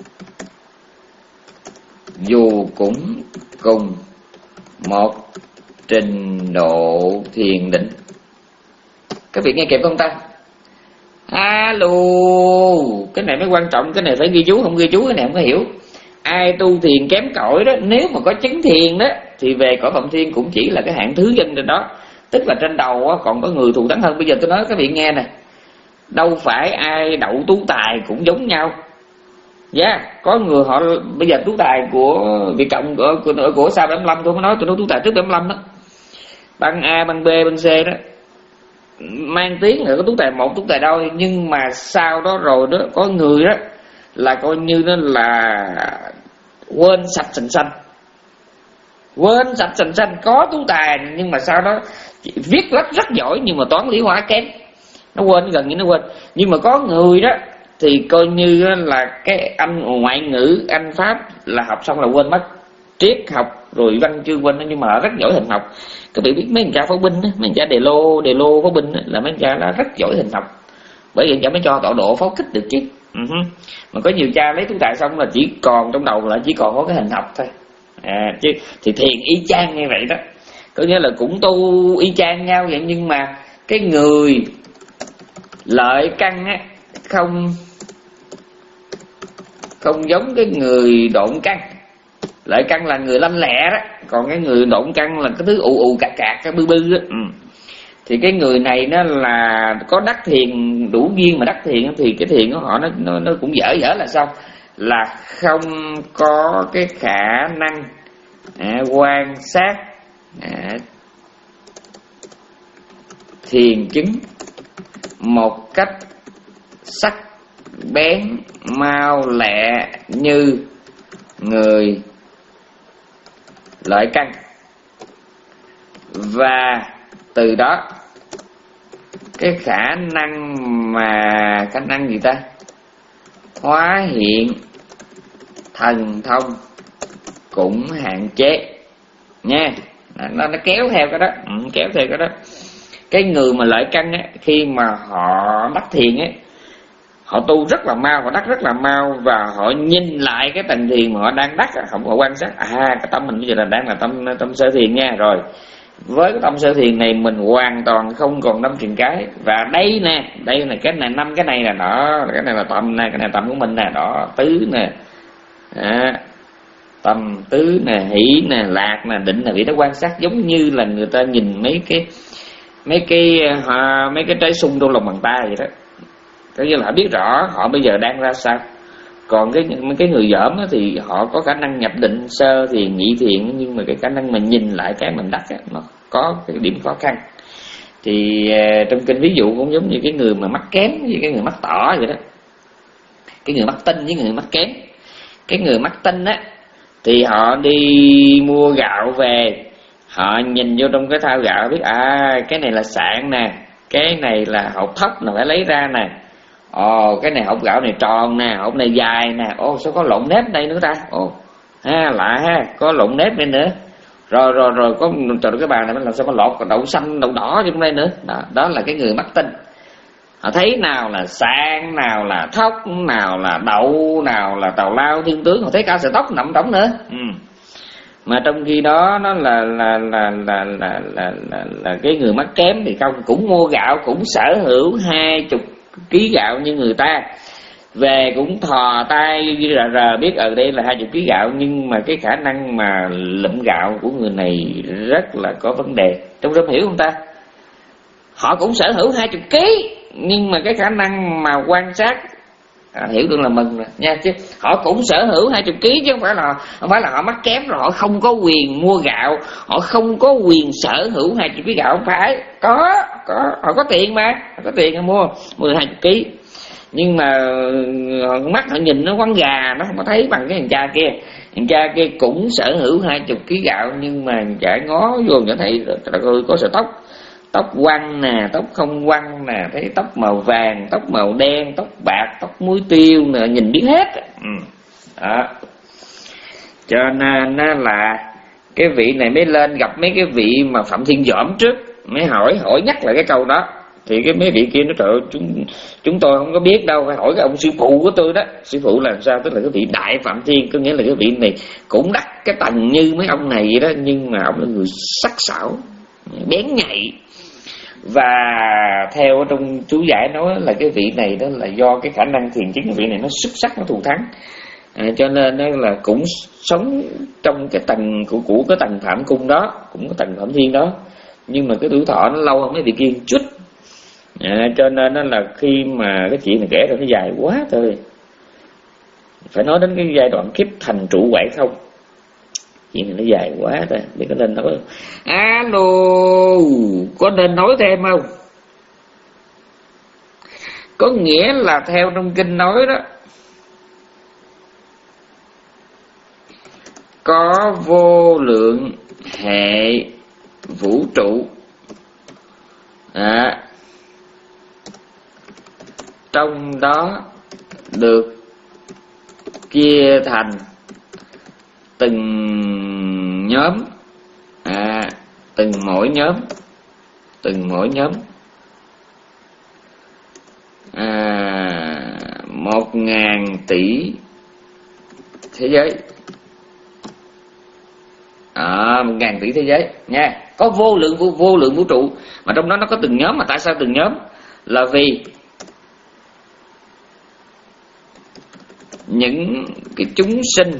dù cũng cùng một trình độ thiền định. Các vị nghe kịp không ta? Alo, cái này mới quan trọng, cái này phải ghi chú, không ghi chú cái này không có hiểu. Ai tu thiền kém cỏi đó, nếu mà có chứng thiền đó thì về cõi Phạm Thiên cũng chỉ là cái hạng thứ dân trên đó, tức là trên đầu đó, còn có người thù thắng hơn. Bây giờ tôi nói các vị nghe nè, đâu phải ai đậu tú tài cũng giống nhau. Dạ, yeah, có người họ bây giờ tú tài của vị cộng của của, của, của sau bảy mươi lăm, tôi mới nói tôi nói tú tài trước bảy mươi lăm đó, băng A, băng B, băng C đó, mang tiếng là có tú tài một, tú tài đôi, nhưng mà sau đó rồi đó có người đó là coi như nó là quên sạch sành xanh, quên sạch sành xanh, có tú tài nhưng mà sau đó viết lách rất giỏi nhưng mà toán lý hóa kém, nó quên, gần như nó quên. Nhưng mà có người đó thì coi như là cái anh ngoại ngữ, anh Pháp là học xong là quên mất, triết học rồi văn chương quên, nhưng mà rất giỏi hình học. Các bạn biết mấy anh cha pháo binh đó, mấy anh cha đề lô đề lô pháo binh đó, là mấy anh cha là rất giỏi hình học, bởi vậy anh cha mới cho tọa độ pháo kích được chứ. Uh-huh. Mà có nhiều cha lấy tú tài xong là chỉ còn trong đầu là chỉ còn có cái hình học thôi, à, chứ thì thiền y chang như vậy đó, có nghĩa là cũng tu y chang nhau vậy, nhưng mà cái người lợi căn á không không giống cái người độn căn. Lợi căn là người lanh lẹ đó, còn cái người độn căn là cái thứ ù ù cạc cạc, cái bư bư đó. Ừ. Thì cái người này nó là có đắc thiền đủ duyên mà đắc thiền thì cái thiền của họ nó nó, nó cũng dở dở là sao, là không có cái khả năng à, quan sát à, thiền chứng một cách sắc bén mau lẹ như người lợi căn, và từ đó cái khả năng mà khả năng gì ta hóa hiện thần thông cũng hạn chế nha. Nó, nó kéo theo cái đó, ừ, kéo theo cái đó. Cái người mà lợi căn á, khi mà họ đắc thiền á, họ tu rất là mau, họ đắc rất là mau, và họ nhìn lại cái tầng thiền mà họ đang đắc, họ, họ quan sát à cái tâm mình bây giờ là đang là tâm tâm sơ thiền nha, rồi với cái tâm sơ thiền này mình hoàn toàn không còn năm truyền cái, và đây nè, đây là cái này, năm cái này là nó, cái này là tâm nè, cái này là tâm của mình nè, đó tứ nè, à, tâm tứ nè, hỷ nè, lạc nè, định nè, vì nó quan sát giống như là người ta nhìn mấy cái mấy cái uh, mấy cái trái sung trong lòng bàn tay vậy đó, có nghĩa là họ biết rõ họ bây giờ đang ra sao. Còn cái mấy cái người dởm thì họ có khả năng nhập định sơ thiền, nhị thiền, nhưng mà cái khả năng mà nhìn lại cái mình đắc ấy, nó có cái điểm khó khăn. Thì uh, trong kinh ví dụ cũng giống như cái người mà mắt kém với cái người mắt tỏ vậy đó, cái người mắt tinh với người mắt kém. Cái người mắt tinh á thì họ đi mua gạo về, họ nhìn vô trong cái thau gạo biết à cái này là sạn nè, cái này là hột thóc là phải lấy ra nè, ồ cái này hột gạo này tròn nè, hột này dài nè, ồ sao có lộn nếp đây nữa ta, ồ ha lạ ha, có lộn nếp đây nữa, rồi rồi rồi có trời cái bàn này mình làm sao có lọt đậu xanh đậu đỏ trong đây nữa. Đó, đó là cái người mắt tinh. Họ thấy nào là sạn, nào là thóc, nào là đậu, nào là tào lao thiên tướng, họ thấy cả sợi tóc nằm trống nữa. Ừ. Mà trong khi đó nó là là là là là là là, là cái người mắt kém thì không, cũng mua gạo, cũng sở hữu hai chục ký gạo như người ta, về cũng thò tay rờ rờ biết ở đây là hai chục ký gạo, nhưng mà cái khả năng mà lụm gạo của người này rất là có vấn đề. Trong râm hiểu không ta? Họ cũng sở hữu hai chục ký, nhưng mà cái khả năng mà quan sát à, hiểu được là mừng rồi nha, chứ họ cũng sở hữu hai chục ký chứ không phải là không phải là họ mắc kém rồi họ không có quyền mua gạo, họ không có quyền sở hữu hai chục ký gạo, không phải, có có họ có tiền mà, họ có tiền họ mua mua hai chục ký, nhưng mà mắt họ nhìn nó quăng gà, nó không có thấy bằng cái thằng cha kia. Thằng cha kia cũng sở hữu hai chục ký gạo, nhưng mà chả ngó vô cho thấy trời ơi có sợi tóc, tóc quăng nè, tóc không quăng nè, thấy tóc màu vàng, tóc màu đen, tóc bạc, tóc muối tiêu nè, nhìn biết hết. Ừ. Đó. Cho nên là cái vị này mới lên gặp mấy cái vị mà Phạm Thiên Dõm trước, mới hỏi hỏi nhắc lại cái câu đó. Thì cái mấy vị kia nó trời ơi, chúng chúng tôi không có biết đâu, phải hỏi cái ông sư phụ của tôi đó. Sư phụ là sao? Tức là cái vị Đại Phạm Thiên, có nghĩa là cái vị này cũng đắc cái tầng như mấy ông này vậy đó, nhưng mà ông là người sắc sảo, bén nhạy. Và theo trong chú giải nói là cái vị này đó là do cái khả năng thiền chứng, cái vị này nó xuất sắc, nó thù thắng, à, cho nên đó là cũng sống trong cái tầng của, của cái tầng Phạm Cung đó, cũng có tầng Phạm Thiên đó, nhưng mà cái tuổi thọ nó lâu hơn mấy vị kia chút, à, cho nên đó là khi mà cái chuyện này kể rồi nó dài quá thôi, phải nói đến cái giai đoạn kiếp thành trụ quậy không, chuyện này nó dài quá rồi, biết có nên nói alo, có nên nói thêm không? Có nghĩa là theo trong kinh nói đó, có vô lượng hệ vũ trụ, à, trong đó được chia thành từng nhóm, à, từng mỗi nhóm, từng mỗi nhóm, à, một ngàn tỷ thế giới, à, một ngàn tỷ thế giới nha. Có vô lượng vô, vô lượng vũ trụ, mà trong đó nó có từng nhóm. Mà tại sao từng nhóm? Là vì những cái chúng sinh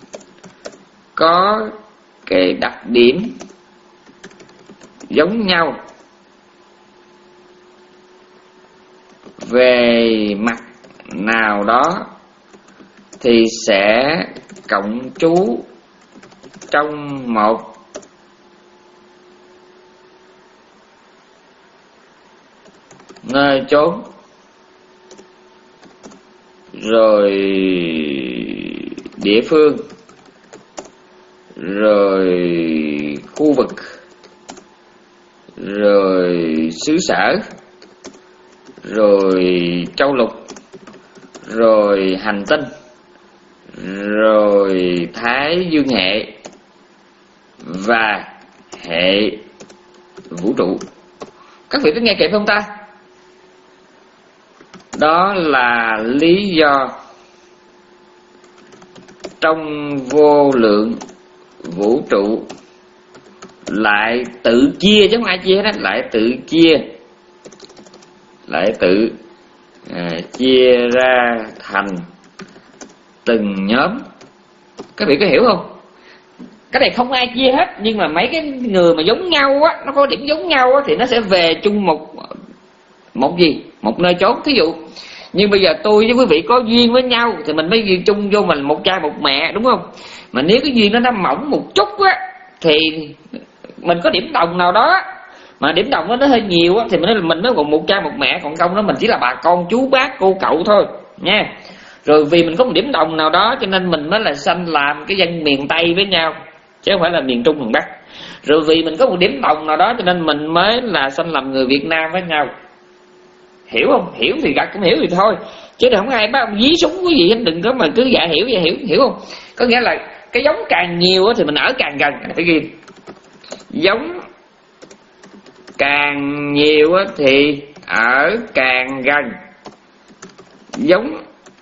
có cái đặc điểm giống nhau về mặt nào đó thì sẽ cộng trú trong một nơi chốn, rồi địa phương, rồi khu vực, rồi xứ sở, rồi châu lục, rồi hành tinh, rồi thái dương hệ và hệ vũ trụ. Các vị có nghe kịp không ta? Đó là lý do trong vô lượng vũ trụ lại tự chia, chứ không ai chia đó, lại tự chia, lại tự à, chia ra thành từng nhóm. Các vị có hiểu không? Cái này không ai chia hết, nhưng mà mấy cái người mà giống nhau á, nó có điểm giống nhau á, thì nó sẽ về chung một một gì, một nơi chốn. Thí dụ nhưng bây giờ tôi với quý vị có duyên với nhau thì mình mới duyên chung vô mình một cha một mẹ, đúng không? Mà nếu cái duyên nó nó mỏng một chút á, thì mình có điểm đồng nào đó, mà điểm đồng đó nó hơi nhiều á, thì mình mình mới còn một cha một mẹ, còn không đó mình chỉ là bà con chú bác cô cậu thôi nha. Rồi vì mình có một điểm đồng nào đó cho nên mình mới là sanh làm cái dân miền Tây với nhau, chứ không phải là miền Trung miền Bắc. Rồi vì mình có một điểm đồng nào đó cho nên mình mới là sanh làm người Việt Nam với nhau. Hiểu không? Hiểu thì gật, cũng hiểu thì thôi, chứ không ai bắt ông dí súng cái gì hết. Đừng có mà cứ dạ hiểu dạ hiểu, hiểu không? Có nghĩa là cái giống càng nhiều thì mình ở càng gần. Phải ghi giống càng nhiều thì ở càng gần, giống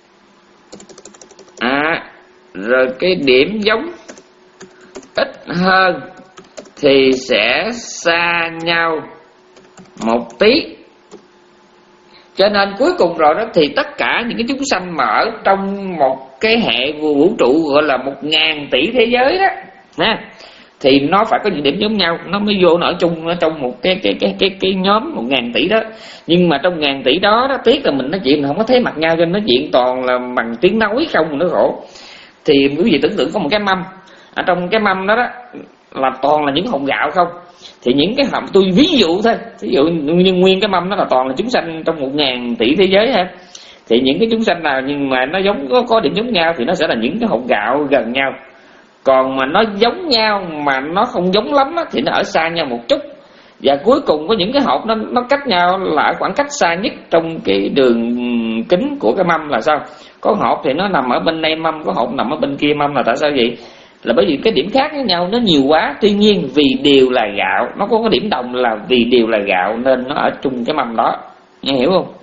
à, rồi cái điểm giống ít hơn thì sẽ xa nhau một tí. Cho nên cuối cùng rồi đó thì tất cả những cái chúng sanh mà ở trong một cái hệ vũ trụ gọi là một ngàn tỷ thế giới đó nha, thì nó phải có những điểm giống nhau, nó mới vô nó ở chung ở trong một cái cái cái cái cái nhóm một ngàn tỷ đó. Nhưng mà trong ngàn tỷ đó đó, tiếc là mình nói chuyện mình không có thấy mặt nhau, cho nên nói chuyện toàn là bằng tiếng nói không, nó khổ. Thì quý vị tưởng tượng có một cái mâm, ở trong cái mâm đó đó là toàn là những hột gạo không. Thì những cái hộp, tôi ví dụ thôi, ví dụ như nguyên cái mâm đó là toàn là chúng sanh trong một ngàn tỷ thế giới ha. Thì những cái chúng sanh nào nhưng mà nó giống có, có điểm giống nhau thì nó sẽ là những cái hột gạo gần nhau. Còn mà nó giống nhau mà nó không giống lắm á, thì nó ở xa nhau một chút. Và cuối cùng có những cái hộp nó, nó cách nhau là ở khoảng cách xa nhất trong cái đường kính của cái mâm là sao? Có hộp thì nó nằm ở bên đây mâm, có hộp nằm ở bên kia mâm. Là tại sao vậy? Là bởi vì cái điểm khác với nhau nó nhiều quá. Tuy nhiên vì đều là gạo, nó có cái điểm đồng là vì đều là gạo nên nó ở chung cái mâm đó. Nghe hiểu không?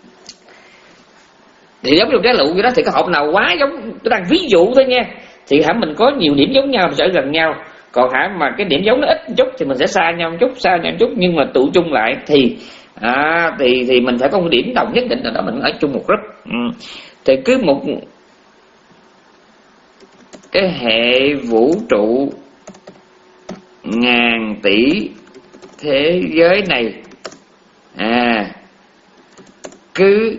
Thì giống như cái lụ vậy đó, thì cái hộp nào quá giống, tôi đang ví dụ thôi nha, thì hả mình có nhiều điểm giống nhau mình sẽ gần nhau. Còn hả mà cái điểm giống nó ít một chút thì mình sẽ xa nhau một chút, xa nhau một chút. Nhưng mà tụ chung lại thì à, thì thì mình phải có một điểm đồng nhất định là đó, mình ở chung một group. Ừ. Thì cứ một cái hệ vũ trụ ngàn tỷ thế giới này à, cứ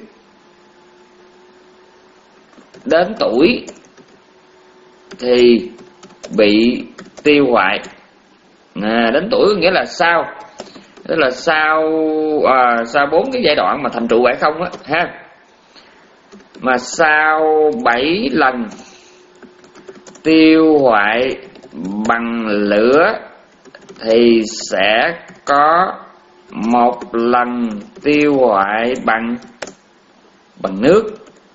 đến tuổi thì bị tiêu hoại. À, đến tuổi nghĩa là sao? Tức là sau à, sau bốn cái giai đoạn mà thành trụ bại không á ha, mà sau bảy lần tiêu hoại bằng lửa thì sẽ có một lần tiêu hoại bằng bằng nước.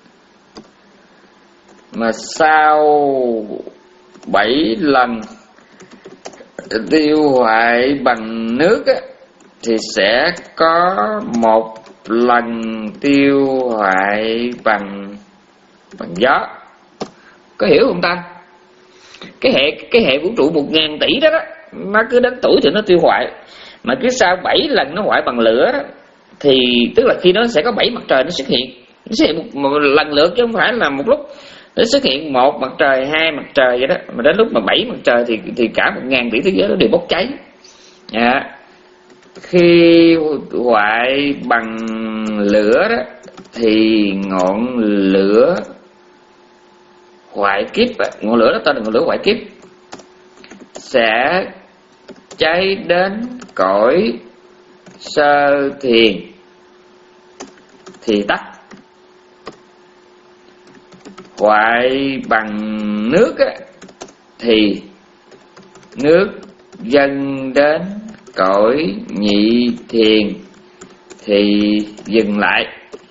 Mà sau bảy lần tiêu hoại bằng nước á, thì sẽ có một lần tiêu hoại bằng bằng gió. Có hiểu không ta? Cái hệ cái hệ vũ trụ một ngàn tỷ đó đó, nó cứ đến tuổi thì nó tiêu hoại, mà cứ sau bảy lần nó hoại bằng lửa đó, thì tức là khi đó sẽ có bảy mặt trời nó xuất hiện. Nó xuất hiện một, một lần lượt chứ không phải là một lúc. Nó xuất hiện một mặt trời, hai mặt trời vậy đó, mà đến lúc mà bảy mặt trời thì thì cả một ngàn tỷ thế giới nó đều bốc cháy. À, khi hoại bằng lửa đó thì ngọn lửa hoại kiếp, ngọn lửa đó tên là ngọn lửa hoại kiếp, sẽ cháy đến cõi sơ thiền thì tắt. Hoại bằng nước á, thì nước dâng đến cõi nhị thiền thì dừng lại.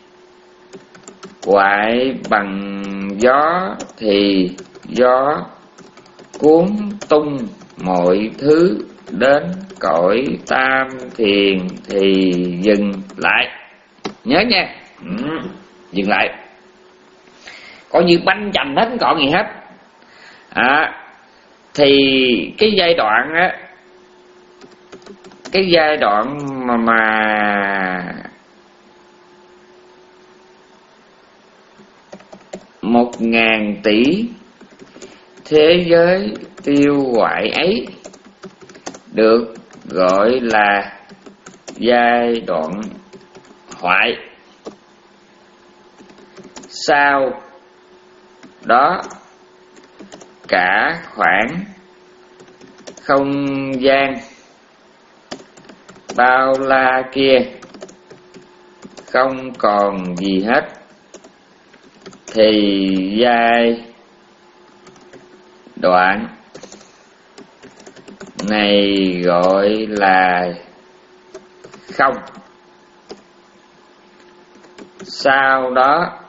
Hoại bằng gió thì gió cuốn tung mọi thứ đến cõi tam thiền thì dừng lại. Nhớ nha. Ừ. dừng lại, coi như banh chành hết, không còn gì hết. À, thì cái giai đoạn á, cái giai đoạn mà mà một ngàn tỷ thế giới tiêu hoại ấy được gọi là giai đoạn hoại. Sau đó cả khoảng không gian bao la kia không còn gì hết, thì giai đoạn này gọi là không. Sau đó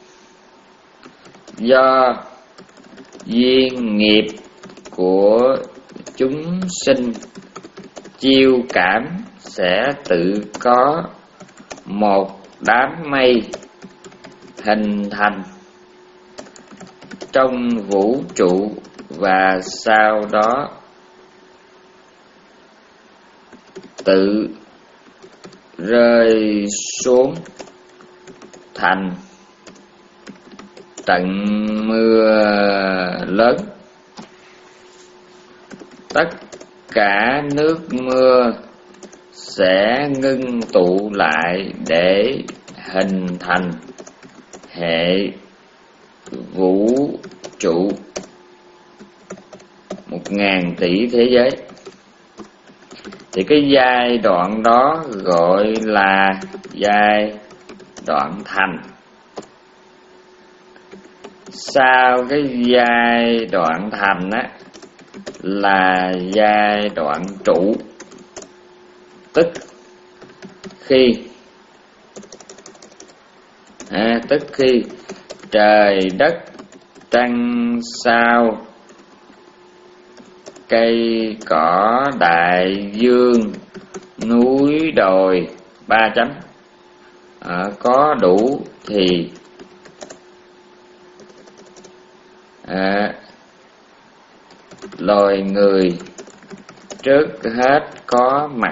do duyên nghiệp của chúng sinh chiêu cảm sẽ tự có một đám mây hình thành trong vũ trụ, và sau đó tự rơi xuống thành trận mưa lớn. Tất cả nước mưa sẽ ngưng tụ lại để hình thành hệ vũ trụ một ngàn tỷ thế giới. Thì cái giai đoạn đó gọi là giai đoạn thành. Sau cái giai đoạn thành á là giai đoạn trụ, tức khi à, tức khi trời đất trăng sao cây cỏ đại dương núi đồi ba chấm à, có đủ thì à, loài người trước hết có mặt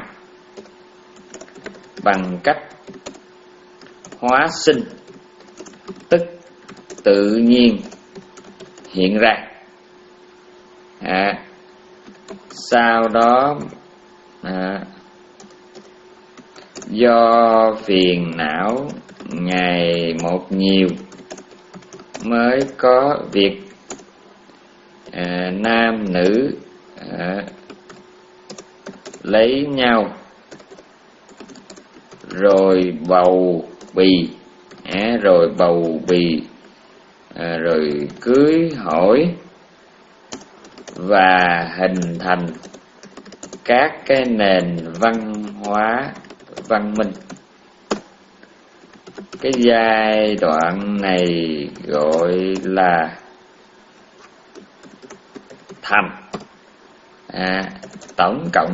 bằng cách hóa sinh, tức tự nhiên hiện ra. À, sau đó à, do phiền não ngày một nhiều mới có việc à, nam nữ à, lấy nhau rồi bầu bì, à, rồi bầu bì à, rồi cưới hỏi và hình thành các cái nền văn hóa văn minh. Cái giai đoạn này gọi là thành. À, tổng cộng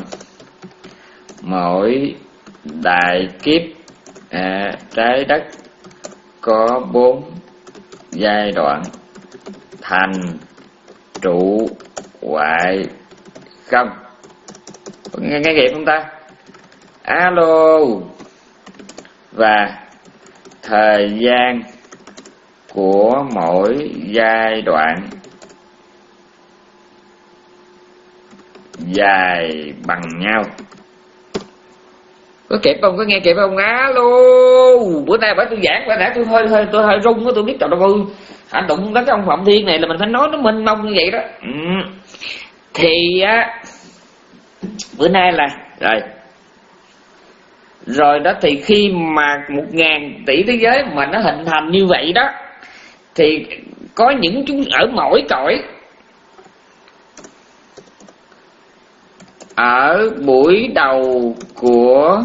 mỗi đại kiếp à, trái đất có bốn giai đoạn: thành, trụ, hoại, không. Nghe nghe kịp không ta? Alo. Và thời gian của mỗi giai đoạn dài bằng nhau. Có kịp không? Có nghe kịp không? Alo. Bữa nay bởi tôi giảng, bởi nãy tôi hơi hơi tôi hơi rung á, tôi biết trời ơi, hành động đến cái ông Phạm Thiên này là mình phải nói nó mênh mông như vậy đó. Ừ. Thì á, bữa nay là rồi rồi đó, thì khi mà một ngàn tỷ thế giới mà nó hình thành như vậy đó, thì có những chúng ở mỗi cõi, ở buổi đầu của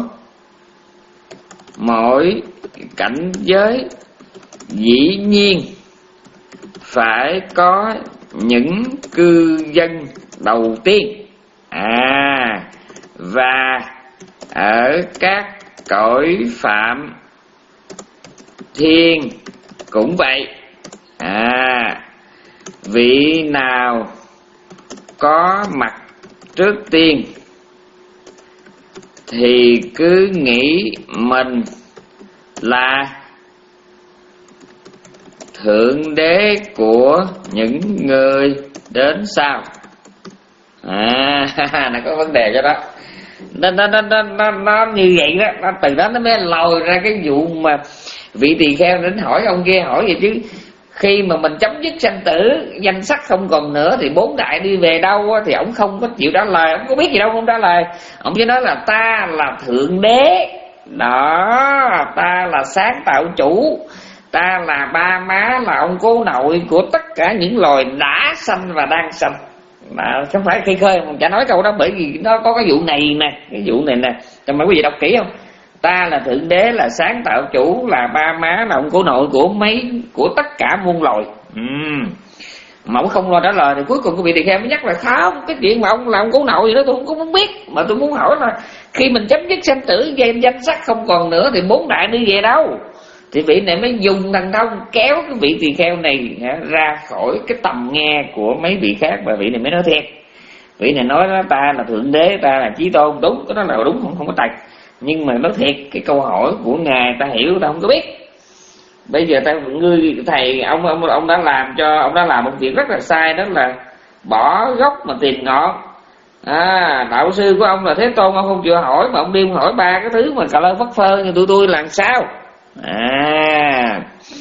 mỗi cảnh giới dĩ nhiên phải có những cư dân đầu tiên. À, và ở các cõi phạm thiên cũng vậy. À, vị nào có mặt trước tiên thì cứ nghĩ mình là thượng đế của những người đến sau. À, nó có vấn đề cho đó. Nó, nó, nó, nó, nó, nó như vậy đó, nó, từ đó nó mới lòi ra cái vụ mà vị tỳ kheo đến hỏi ông kia, hỏi vậy chứ khi mà mình chấm dứt sanh tử, danh sắc không còn nữa thì bốn đại đi về đâu á, thì ông không có chịu trả lời, ông có biết gì đâu không trả lời. Ông chỉ nói là ta là thượng đế đó, ta là sáng tạo chủ, ta là ba má, là ông cố nội của tất cả những loài đã sanh và đang sanh. Mà không phải khi khơi mình chả nói câu đó, bởi vì nó có cái vụ này nè, cái vụ này nè, cho mấy quý vị đọc kỹ không? Ta là thượng đế, là sáng tạo chủ, là ba má, là ông cố nội của mấy của tất cả muôn loài. uhm. Mà ông không lo trả lời thì cuối cùng quý vị tỳ kheo mới nhắc là không, cái chuyện mà ông là ông cố nội gì đó tôi không có muốn biết, mà tôi muốn hỏi là khi mình chấm dứt sanh tử, danh danh sắc không còn nữa thì bốn đại đi về đâu? Thì vị này mới dùng thần thông kéo cái vị tỳ kheo này ra khỏi cái tầm nghe của mấy vị khác, và vị này mới nói thiệt. Vị này nói đó, ta là thượng đế, ta là chí tôn, đúng, cái đó là đúng, không, không có tạch. Nhưng mà nói thiệt, cái câu hỏi của ngài ta hiểu, ta không có biết. Bây giờ ta ngươi thầy ông ông ông đã làm cho ông đã làm một việc rất là sai, đó là bỏ gốc mà tìm ngọn. À, đạo sư của ông là Thế Tôn, ông không chịu hỏi mà ông đi hỏi ba cái thứ mà cà lơ phất phơ như tụi tôi làm sao? À,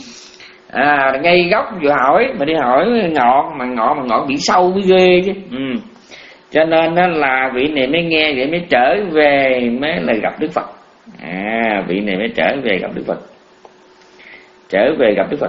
à ngay gốc vừa hỏi mà đi hỏi ngọn, mà ngọn mà ngọn bị sâu mới ghê chứ. Ừ. Cho nên đó là vị này mới nghe vậy mới trở về, mới là gặp Đức Phật. À, vị này mới trở về gặp Đức Phật, trở về gặp Đức Phật.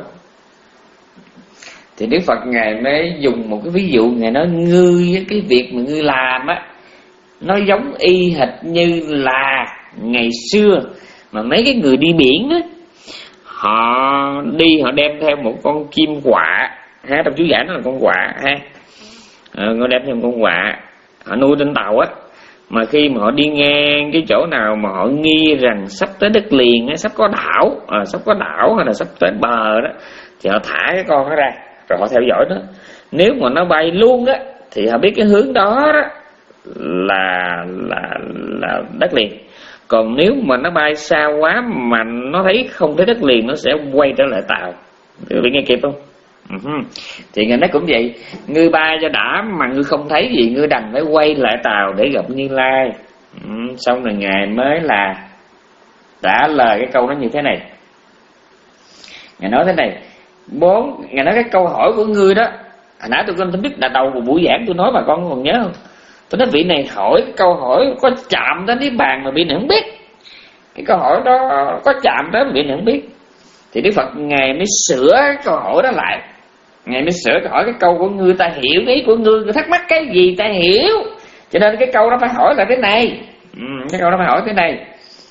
Thì Đức Phật ngài mới dùng một cái ví dụ, ngài nói ngươi cái việc mà ngươi làm á, nó giống y hệt như là ngày xưa mà mấy cái người đi biển á, họ đi họ đem theo một con chim quạ ha, trong chú giải nó là con quạ ha, à, họ đem theo một con quạ, họ nuôi trên tàu á, mà khi mà họ đi ngang cái chỗ nào mà họ nghi rằng sắp tới đất liền á, sắp có đảo, à, sắp có đảo hay là sắp tới bờ đó, thì họ thả cái con nó ra rồi họ theo dõi nó. Nếu mà nó bay luôn đó thì họ biết cái hướng đó, đó là là là đất liền. Còn nếu mà nó bay xa quá mà nó thấy không thấy đất liền, nó sẽ quay trở lại tàu. Quý vị nghe kịp không? Uh-huh. Thì ngài nói cũng vậy, ngươi bay cho đã mà ngươi không thấy gì, ngươi đành phải quay lại tàu để gặp Như Lai. uh, Xong rồi ngài mới là trả lời cái câu đó như thế này. Ngài nói thế này, bốn, ngài nói cái câu hỏi của ngươi đó, hồi nãy tôi không biết là đầu của buổi giảng tôi nói bà con còn nhớ không? Tôi nói vị này hỏi cái câu hỏi có chạm đến cái bàn mà vị này không biết. Cái câu hỏi đó có chạm đến vị này không biết. Thì Đức Phật ngài mới sửa cái câu hỏi đó lại. Ngài mới sửa cái hỏi cái câu của ngươi ta hiểu, ý của ngươi, ngươi thắc mắc cái gì ta hiểu. Cho nên cái câu đó phải hỏi là thế này. ừ, Cái câu đó phải hỏi thế này,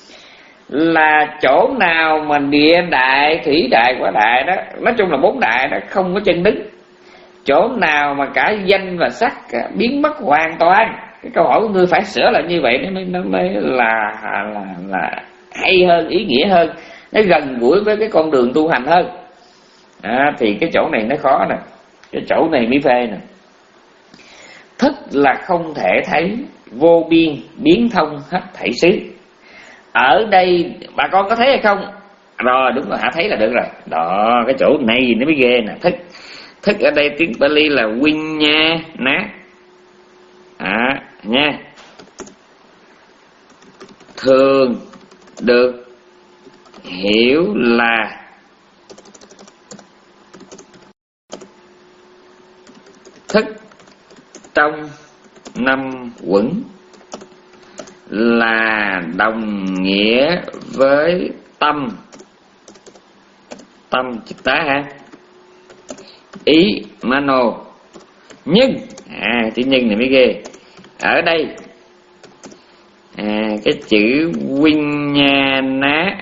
là chỗ nào mà địa đại, thủy đại, quả đại đó, nói chung là bốn đại đó không có chân đứng. Chỗ nào mà cả danh và sắc biến mất hoàn toàn. Cái câu hỏi của ngươi phải sửa lại như vậy, nó mới, nó mới là, là, là hay hơn, ý nghĩa hơn, nó gần gũi với cái con đường tu hành hơn. À, thì cái chỗ này nó khó nè, cái chỗ này mới phê nè. Thức là không thể thấy, vô biên biến thông hết thảy xứ. Ở đây bà con có thấy hay không? Rồi đúng rồi, hả, thấy là được rồi. Đó, cái chỗ này nó mới ghê nè. Thức Thức ở đây tiếng Pali là Win nha ná. À, nha. Thường được hiểu là thức trong năm quẩn, là đồng nghĩa với tâm. Tâm chích tá ha, ý mano. Nhưng à, chữ nhân này mới ghê. Ở đây à, cái chữ Vinyana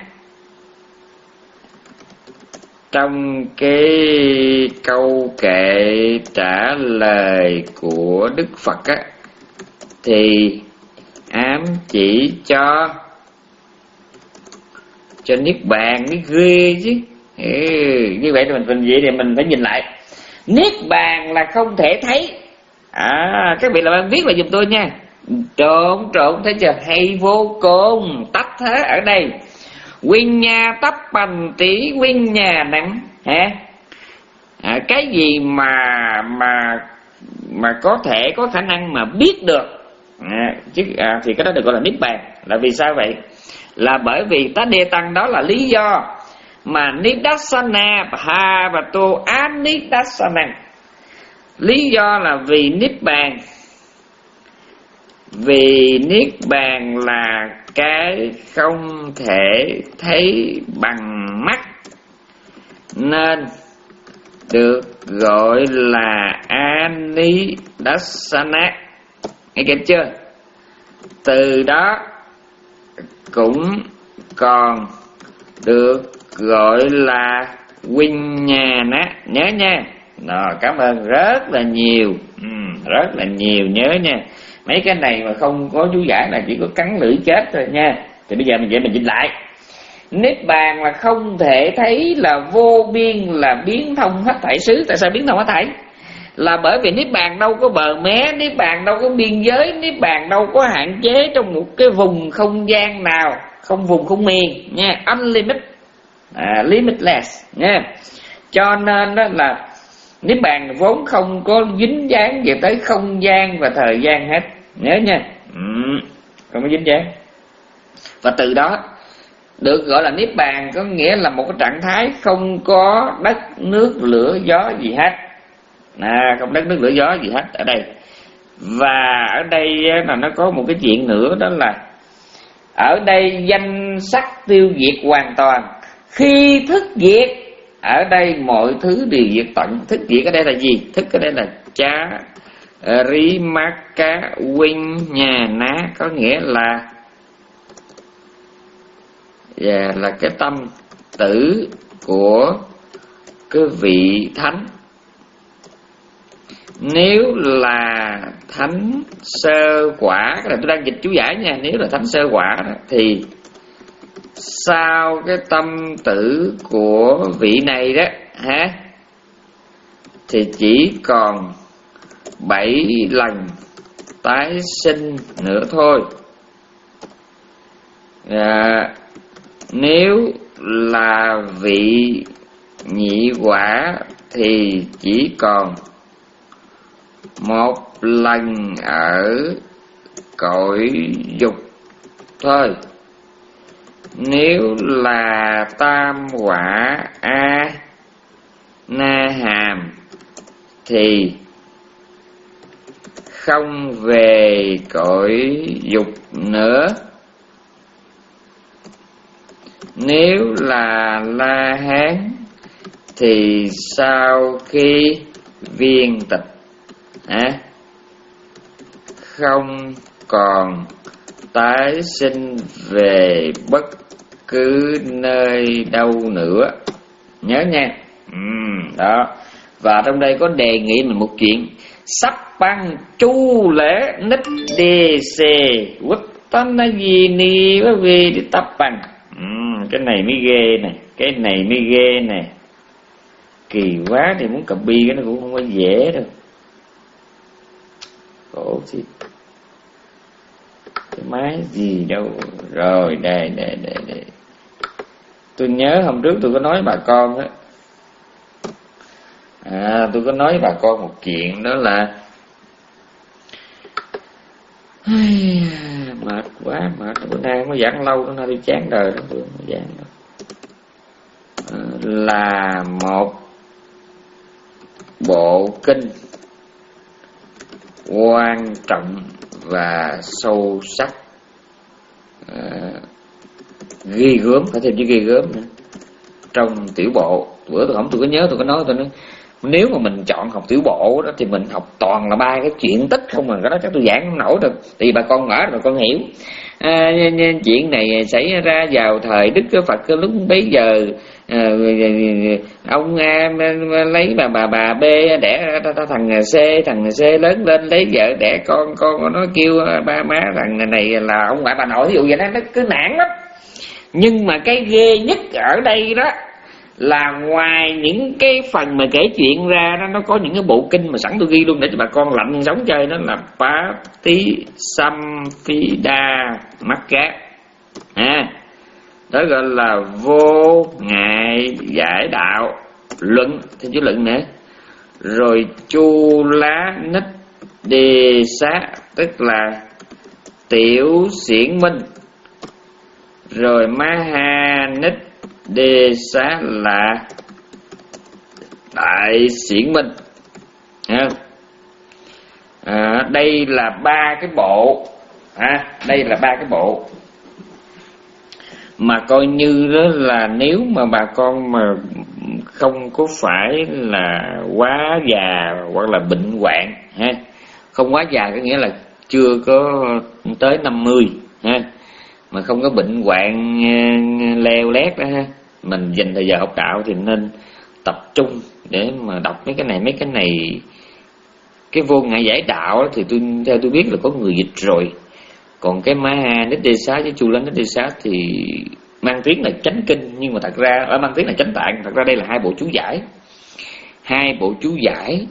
trong cái câu kệ trả lời của Đức Phật á, thì ám chỉ cho cho niết bàn mới ghê chứ. Ừ, như vậy thì mình mình vậy thì mình phải nhìn lại. Niết bàn là không thể thấy. À, các vị làm ơn viết lại giùm tôi nha. Trộn trộn thấy chưa, hay vô cùng. Tách thế ở đây Quyên nhà tấp bành tỷ quyên nhà nặng hả? À, cái gì mà mà mà có thể có khả năng mà biết được à, chứ à, thì cái đó được gọi là niết bàn. Là vì sao vậy? Là bởi vì tá đê tăng đó là lý do mà Nidassana Bha và Tô Anidassana. Lý do là vì niết bàn. Vì niết bàn là cái không thể thấy bằng mắt nên được gọi là Anidassana. Nghe kịp chưa? Từ đó cũng còn được gọi là Viññāṇa. Nhớ nha. Đó, cảm ơn rất là nhiều. ừ, Rất là nhiều, nhớ nha. Mấy cái này mà không có chú giải là chỉ có cắn lưỡi chết thôi nha. Thì bây giờ mình vậy mình nhìn lại. Niết bàn là không thể thấy, là vô biên, là biến thông hết thảy xứ. Tại sao biến thông hết thảy? Là bởi vì niết bàn đâu có bờ mé, niết bàn đâu có biên giới, niết bàn đâu có hạn chế trong một cái vùng không gian nào, không vùng không miền nha, unlimited, à, limitless nha. Cho nên đó là niết bàn vốn không có dính dáng về tới không gian và thời gian hết, nhớ nha. ừ, Không có dính dáng. Và từ đó được gọi là niết bàn, có nghĩa là một cái trạng thái không có đất nước lửa gió gì hết. À, không đất nước lửa gió gì hết ở đây. Và ở đây là nó có một cái chuyện nữa, đó là ở đây danh sắc tiêu diệt hoàn toàn. Khi thức diệt, ở đây mọi thứ đều diệt tận. Thức diệt ở đây là gì? Thức ở đây là cha ri ma ca win nhà ná, có nghĩa là yeah, là cái tâm tử của cái vị thánh. Nếu là thánh sơ quả, cái này tôi đang dịch chú giải nha. Nếu là thánh sơ quả đó, thì sau cái tâm tử của vị này đó hả, thì chỉ còn bảy lần tái sinh nữa thôi. à, Nếu là vị nhị quả thì chỉ còn một lần ở cõi dục thôi. Nếu là tam quả A Na Hàm thì không về cõi dục nữa. Nếu là La Hán thì sau khi viên tịch à, không còn tái sinh về bất cứ nơi đâu nữa. Nhớ nha. ừ, Đó. Và trong đây có đề nghị mình một chuyện. Sắp băng chu lễ nít đề xề quất tân là gì ni với về đi tập bằng. ừ, Cái này mới ghê nè. Cái này mới ghê nè. Kỳ quá thì muốn copy cái nó cũng không có dễ đâu. Khổ gì. Cái máy gì đâu. Rồi đây đây đây đây. Tôi nhớ hôm trước tôi có nói bà con á. À tôi có nói bà con một chuyện, đó là ai, mệt quá, mệt. Bữa nay không có giảng lâu, bữa nay đi chán đời đó, tôi không có giảng đâu. À, là một bộ kinh quan trọng và sâu sắc, à, ghi gớm, phải thêm chữ ghi gớm nữa, trong tiểu bộ. Bữa tôi không tôi có nhớ tôi có nói tôi nói nếu mà mình chọn học tiểu bộ đó thì mình học toàn là ba cái chuyện tích không, mà cái đó chắc tôi giảng không nổi được, thì bà con mở bà con hiểu. À, chuyện này xảy ra vào thời Đức Phật lúc bấy giờ. À, ông A lấy bà bà bà B đẻ thằng C, thằng C lớn lên lấy vợ đẻ con, con nó kêu ba má thằng này là ông ngoại bà nội, ví dụ vậy đó, nó cứ nản lắm. Nhưng mà cái ghê nhất ở đây đó là ngoài những cái phần mà kể chuyện ra đó, nó có những cái bộ kinh mà sẵn tôi ghi luôn để cho bà con lạnh sống chơi, đó là Patisampida Magga, à, đó gọi là vô ngại giải đạo luận, thêm chữ luận nữa. Rồi Chu Lá Ních Đề Xá, tức là tiểu xiển minh. Rồi Maha Ních Đề Xá là đại xiển minh. À, à, đây là ba cái bộ, à, đây là ba cái bộ mà coi như đó là nếu mà bà con mà không có phải là quá già hoặc là bệnh hoạn ha, không quá già có nghĩa là chưa có tới năm mươi ha, mà không có bệnh hoạn leo lét đó ha, mình dành thời giờ học đạo thì nên tập trung để mà đọc mấy cái này. Mấy cái này cái vô ngại giải đạo thì tôi theo tôi biết là có người dịch rồi, còn cái Maha Ních Đề Xá với Chu Lá Ních Đề Xá thì mang tiếng là chánh kinh, nhưng mà thật ra ở mang tiếng là chánh tạng, thật ra đây là hai bộ chú giải. Hai bộ chú giải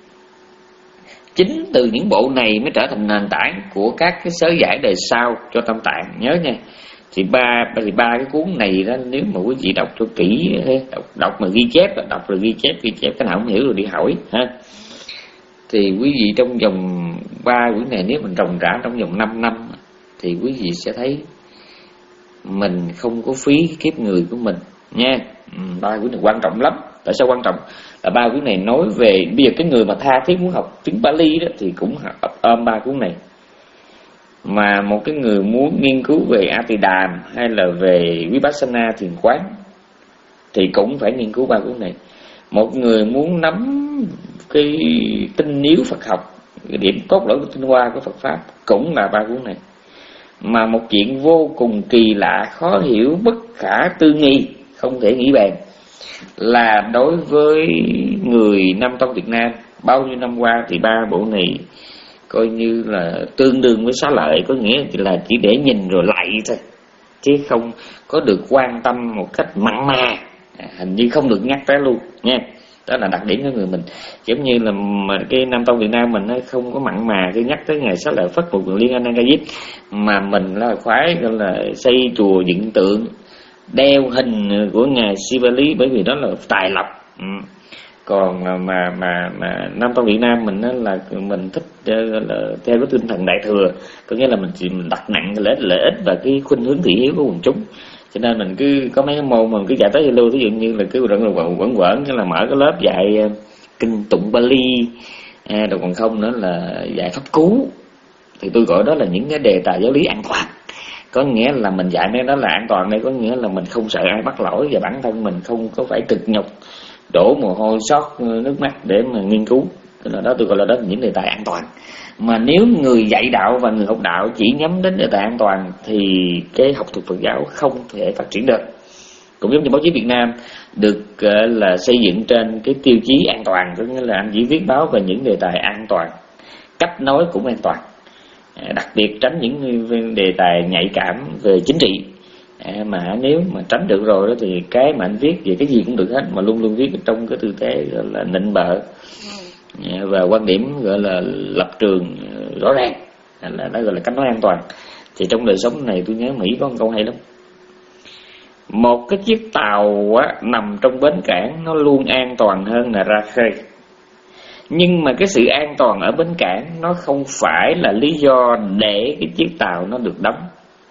chính từ những bộ này mới trở thành nền tảng của các cái sớ giải đề sau cho Tam Tạng, nhớ nha. Thì ba thì ba cái cuốn này đó, nếu mà quý vị đọc cho kỹ, đọc, đọc mà ghi chép, đọc rồi ghi chép ghi chép cái nào không hiểu rồi đi hỏi ha. Thì quý vị trong vòng ba quyển này nếu mình ròng rã trong vòng năm năm thì quý vị sẽ thấy mình không có phí kiếp người của mình nha. Ba quyển này quan trọng lắm. Tại sao quan trọng? Là ba quyển này nói về bây giờ cái người mà tha thiết muốn học tiếng Pali đó thì cũng ôm ba cuốn này, mà một cái người muốn nghiên cứu về Atidam hay là về Vipassana thiền quán thì cũng phải nghiên cứu ba cuốn này. Một người muốn nắm cái tinh yếu Phật học, cái điểm cốt lõi của tinh hoa của Phật pháp cũng là ba cuốn này. Mà một chuyện vô cùng kỳ lạ, khó hiểu, bất khả tư nghị, không thể nghĩ bàn là đối với người Nam Tông Việt Nam bao nhiêu năm qua thì ba bộ này coi như là tương đương với xá lợi, có nghĩa là chỉ để nhìn rồi lạy thôi, chứ không có được quan tâm một cách mặn mà, hình như không được nhắc tới luôn nha. Đó là đặc điểm của người mình, giống như là mà cái Nam Tông Việt Nam mình nó không có mặn mà cứ nhắc tới ngày xá lợi Phất một Liên Anh Ca Diếp, mà mình là khoái gọi là xây chùa dựng tượng, đeo hình của ngài Sivali, bởi vì đó là tài lộc. Ừ. Còn mà mà mà, mà Nam Tông Việt Nam mình đó là mình thích uh, là theo cái tinh thần đại thừa, có nghĩa là mình chỉ mình đặt nặng lợi ích lợi ích và cái khuynh hướng thị hiếu của quần chúng, cho nên mình cứ có mấy cái môn mà mình cứ dạy tới lưu, ví dụ như là cứ rận quẩn quẩn quẩn cái là mở cái lớp dạy uh, kinh tụng Pali, à, rồi còn không nữa là dạy pháp cú, thì tôi gọi đó là những cái đề tài giáo lý an toàn. Có nghĩa là mình dạy mấy đó là an toàn đây, có nghĩa là mình không sợ ai bắt lỗi và bản thân mình không có phải cực nhọc đổ mồ hôi sót nước mắt để mà nghiên cứu. Đó, đó tôi gọi là đó là những đề tài an toàn. Mà nếu người dạy đạo và người học đạo chỉ nhắm đến đề tài an toàn thì cái học thuật Phật giáo không thể phát triển được. Cũng giống như báo chí Việt Nam được uh, là xây dựng trên cái tiêu chí an toàn, có nghĩa là anh chỉ viết báo về những đề tài an toàn, cách nói cũng an toàn, đặc biệt tránh những đề tài nhạy cảm về chính trị. À, mà nếu mà tránh được rồi đó thì cái mà anh viết về cái gì cũng được hết, mà luôn luôn viết trong cái tư thế gọi là nịnh bợ và quan điểm gọi là lập trường rõ ràng, là nó gọi là cách nói an toàn. Thì trong đời sống này tôi nhớ Mỹ có một câu hay lắm: một cái chiếc tàu á, nằm trong bến cảng nó luôn an toàn hơn là ra khơi, nhưng mà cái sự an toàn ở bến cảng nó không phải là lý do để cái chiếc tàu nó được đóng.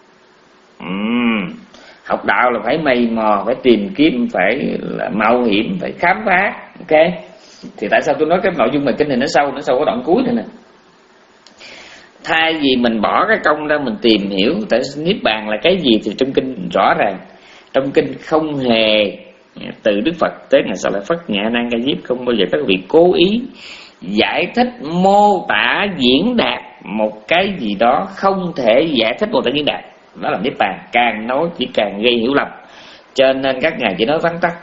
Uhm, học đạo là phải mày mò, phải tìm kiếm, phải là mạo hiểm, phải khám phá. Ok, thì tại sao tôi nói cái nội dung bài kinh này nó sâu, nó sâu có đoạn cuối này nè. Thay vì mình bỏ cái công ra mình tìm hiểu tại niết bàn là cái gì thì trong kinh rõ ràng, trong kinh không hề từ Đức Phật tới ngày sau lại Phất Nhẹ Nan Ca Diếp không bao giờ các vị cố ý giải thích mô tả diễn đạt một cái gì đó không thể giải thích mô tả diễn đạt. Đó là niết bàn, càng nói chỉ càng gây hiểu lầm. Cho nên các ngài chỉ nói vắn tắt: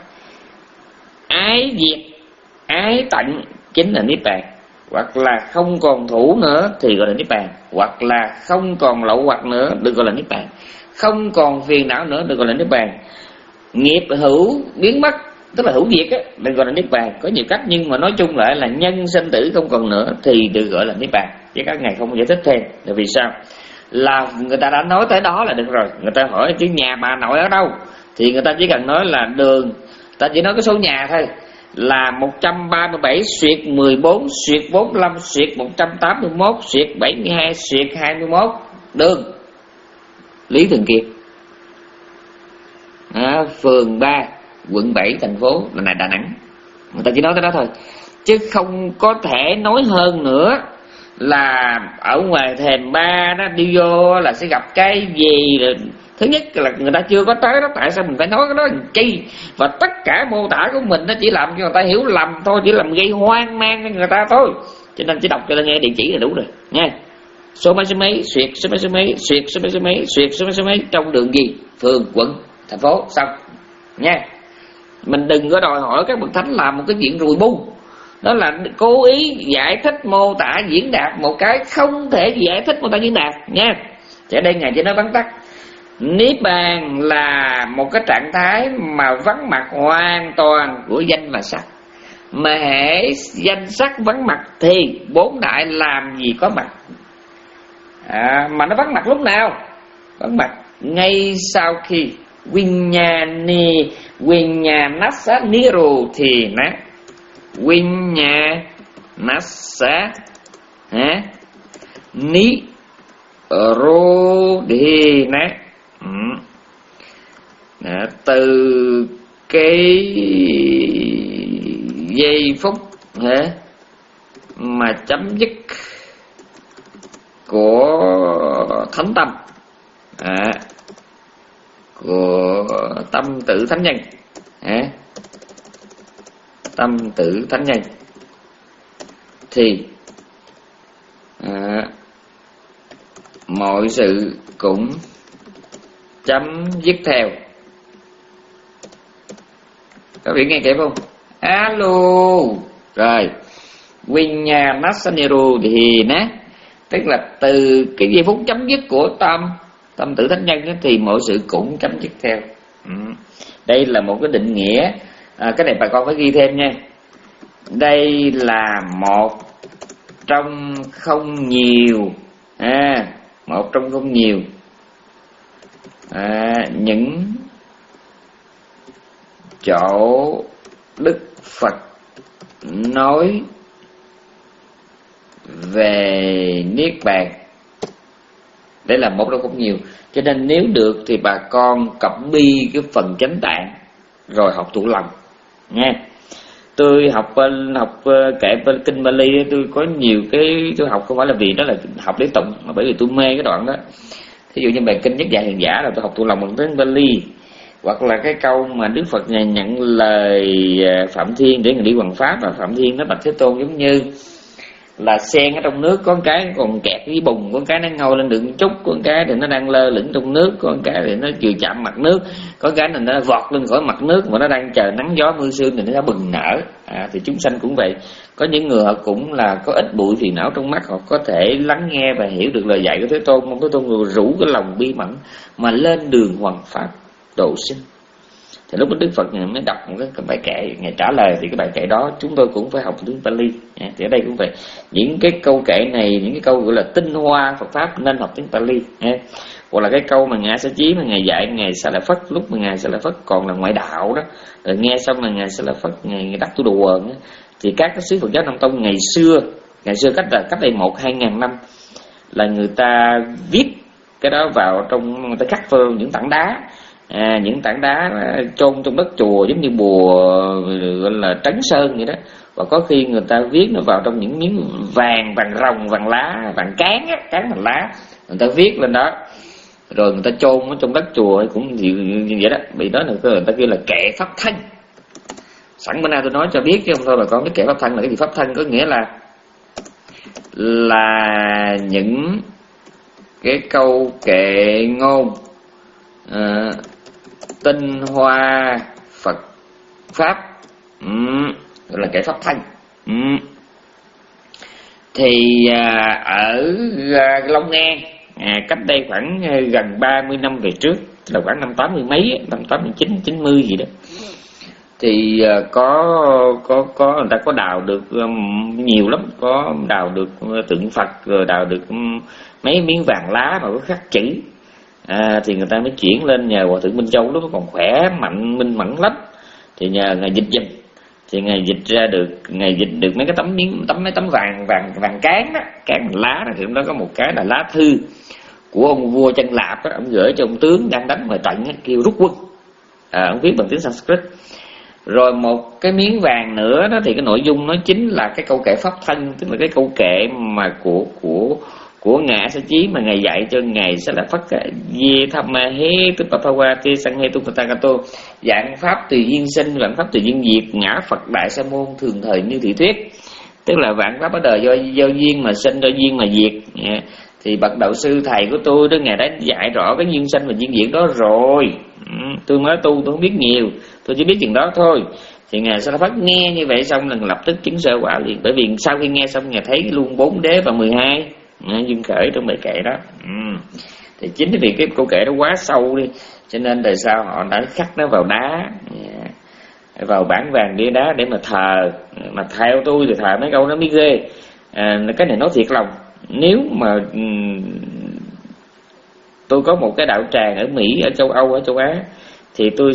ái diệt, ái tận chính là niết bàn, hoặc là không còn thủ nữa thì gọi là niết bàn, hoặc là không còn lậu hoặc nữa được gọi là niết bàn, không còn phiền não nữa được gọi là niết bàn, nghiệp hữu biến mất tức là hữu diệt á, được gọi là niết bàn. Có nhiều cách nhưng mà nói chung lại là nhân sinh tử không còn nữa thì được gọi là niết bàn, chứ các ngài không giải thích thêm. Là vì sao? Là người ta đã nói tới đó là được rồi. Người ta hỏi chứ nhà bà nội ở đâu, thì người ta chỉ cần nói là đường, ta chỉ nói cái số nhà thôi, là một trăm ba mươi bảy xuyệt mười bốn xuyệt bốn mươi lăm xuyệt một trăm tám mươi mốt xuyệt bảy mươi hai xuyệt hai mươi mốt đường Lý Thường Kiệt, à, phường ba quận bảy thành phố là Đà Nẵng. Người ta chỉ nói tới đó thôi, chứ không có thể nói hơn nữa. Là ở ngoài thềm ba đó đi vô là sẽ gặp cái gì rồi. Thứ nhất là người ta chưa có tới đó, tại sao mình phải nói cái đó làm chi? Và tất cả mô tả của mình nó chỉ làm cho người ta hiểu lầm thôi, chỉ làm gây hoang mang cho người ta thôi. Cho nên chỉ đọc cho ta nghe địa chỉ là đủ rồi nha. Số mấy số mấy xuyệt số mấy số mấy xuyệt số mấy số mấy xuyệt số mấy số mấy trong đường gì, phường quận thành phố, xong nha. Mình đừng có đòi hỏi các bậc thánh làm một cái chuyện rùi bu, đó là cố ý giải thích mô tả diễn đạt một cái không thể giải thích mô tả diễn đạt nha. Thì ở đây ngài chỉ nói vắn tắt, niết bàn là một cái trạng thái mà vắng mặt hoàn toàn của danh và sắc. Mà hễ danh sắc vắng mặt thì bốn đại làm gì có mặt. À, mà nó vắng mặt lúc nào? Vắng mặt ngay sau khi Vinyani Vinyanasa Niru thì nát Vinyanasa hả? Ni Rô Đi nát. Ừ. Đó, từ cái giây phút hả mà chấm dứt của thánh tâm, à, của tâm tử thánh nhân, à, tâm tử thánh nhân thì à, mọi sự cũng chấm dứt theo. Các vị nghe kịp không? Alo. Rồi Vinyanasaniru thì nè, tức là từ cái giây phút chấm dứt của tâm tâm tử thánh nhân thì mọi sự cũng chấm dứt theo. Ừ. Đây là một cái định nghĩa, à, cái này bà con phải ghi thêm nha. Đây là một trong không nhiều, à, một trong không nhiều à, những chỗ Đức Phật nói về niết bàn. Đây là một trong không nhiều, cho nên nếu được thì bà con copy cái phần chánh tạng rồi học thuộc lòng nha. Tôi học học kệ kinh Bali, tôi có nhiều cái tôi học không phải là vì đó là học để tụng, mà bởi vì tôi mê cái đoạn đó. Thí dụ như bài kinh Nhất Dạy Hiền Giả là tôi học thuộc lòng bằng tiếng Bali, hoặc là cái câu mà Đức Phật ngài nhận lời Phạm Thiên để ngài đi hoằng pháp, và Phạm Thiên nó bạch Thế Tôn giống như là sen ở trong nước, có cái còn kẹt với bùn, có cái nó ngồi lên đường chút, có cái thì nó đang lơ lửng trong nước, có cái thì nó vừa chạm mặt nước, có cái thì nó vọt lên khỏi mặt nước mà nó đang chờ nắng gió mưa sương thì nó đã bừng nở. À, thì chúng sanh cũng vậy, có những người họ cũng là có ít bụi phiền não trong mắt, họ có thể lắng nghe và hiểu được lời dạy của Thế Tôn, mong Thế Tôn người rủ cái lòng bi mẫn mà lên đường hoằng pháp độ sinh. Thì lúc đó Đức Phật mới đọc một cái bài kệ, ngài trả lời thì cái bài kệ đó chúng tôi cũng phải học tiếng Pali. Thì ở đây cũng vậy, những cái câu kệ này, những cái câu gọi là tinh hoa Phật pháp nên học tiếng Pali. Hoặc là cái câu mà ngài Sa Chí mà ngài dạy ngài Sa La Phất lúc mà ngài Sa La Phất còn là ngoại đạo đó, rồi nghe xong là ngài Sa La Phất ngài đắc tu đùa, thì các cái sứ Phật giáo Nam Tông ngày xưa, ngày xưa cách là cách đây một hai ngàn năm là người ta viết cái đó vào trong, người ta khắc vào những tảng đá. À, những tảng đá chôn trong đất chùa giống như bùa gọi là trấn sơn vậy đó, và có khi người ta viết nó vào trong những miếng vàng, vàng rồng, vàng lá, vàng cán á, cán bằng lá, người ta viết lên đó rồi người ta chôn ở trong đất chùa cũng như vậy đó. Vì đó là người ta kêu là kệ pháp thân. Sẵn bữa nay tôi nói cho biết chứ không thôi bà con biết kệ pháp thân là cái gì. Pháp thân có nghĩa là là những cái câu kệ ngôn à, tinh hoa Phật pháp, uhm, gọi là kệ pháp thân. uhm. Thì à, ở à, Long An à, cách đây khoảng à, gần ba mươi năm về trước, là khoảng năm tám mươi mấy, năm tám mươi chín chín mươi gì đó, thì có có có người ta có đào được nhiều lắm, có đào được tượng Phật, rồi đào được mấy miếng vàng lá mà có khắc chữ, à, thì người ta mới chuyển lên nhờ Hòa thượng Minh Châu, lúc nó còn khỏe mạnh minh mẫn lắm, thì nhờ ngài dịch giùm, thì ngài dịch ra được, ngài dịch được mấy cái tấm miếng tấm mấy tấm vàng vàng vàng cán đó, cán lá đó, thì trong đó có một cái là lá thư của ông vua Chân Lạp đó, ông gửi cho ông tướng đang đánh ngoài trận kêu rút quân, à, ông viết bằng tiếng Sanskrit. Rồi một cái miếng vàng nữa đó thì cái nội dung nó chính là cái câu kệ pháp thân, tức là cái câu kệ mà của của của ngài A Sa Chí mà ngài dạy cho ngài sẽ là Phật Ye Tham Ma He Tu Pa Pa Wa Te Sang He Tu Pa Ta Ka To, dạng pháp tùy duyên sinh, dạng pháp tùy duyên diệt, ngã Phật Đại Sa Môn thường thời như thị thuyết, tức là vạn pháp ở đời do do duyên mà sinh, do duyên mà diệt. Thì bậc đạo sư thầy của tôi đó, ngài đã dạy rõ cái duyên sinh và duyên diệt đó rồi. Ừ, tôi mới tu, tôi không biết nhiều, tôi chỉ biết chừng đó thôi. Thì ngài Sa La Phất nghe như vậy xong là lập tức chứng sơ quả liền, bởi vì sau khi nghe xong ngài thấy luôn bốn đế và mười hai duyên khởi trong bài kệ đó. Ừ. Thì chính vì cái câu kệ đó quá sâu đi, cho nên đời sau họ đã khắc nó vào đá, vào bản vàng bia đá để mà thờ. Mà theo tôi thì thờ mấy câu nó mới ghê. À, cái này nói thiệt lòng, nếu mà um, tôi có một cái đạo tràng ở Mỹ, ở châu Âu, ở châu Á, thì tôi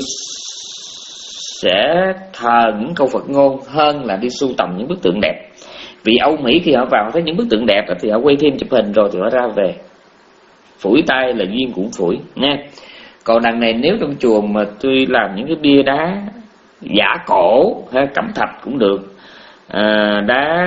sẽ thờ những câu Phật ngôn hơn là đi sưu tầm những bức tượng đẹp. Vì Âu Mỹ khi họ vào thấy những bức tượng đẹp thì họ quay phim chụp hình rồi thì họ ra về, phủi tay là duyên cũng phủi nha. Còn đằng này nếu trong chùa mà tôi làm những cái bia đá giả cổ hay cẩm thạch cũng được, à, đá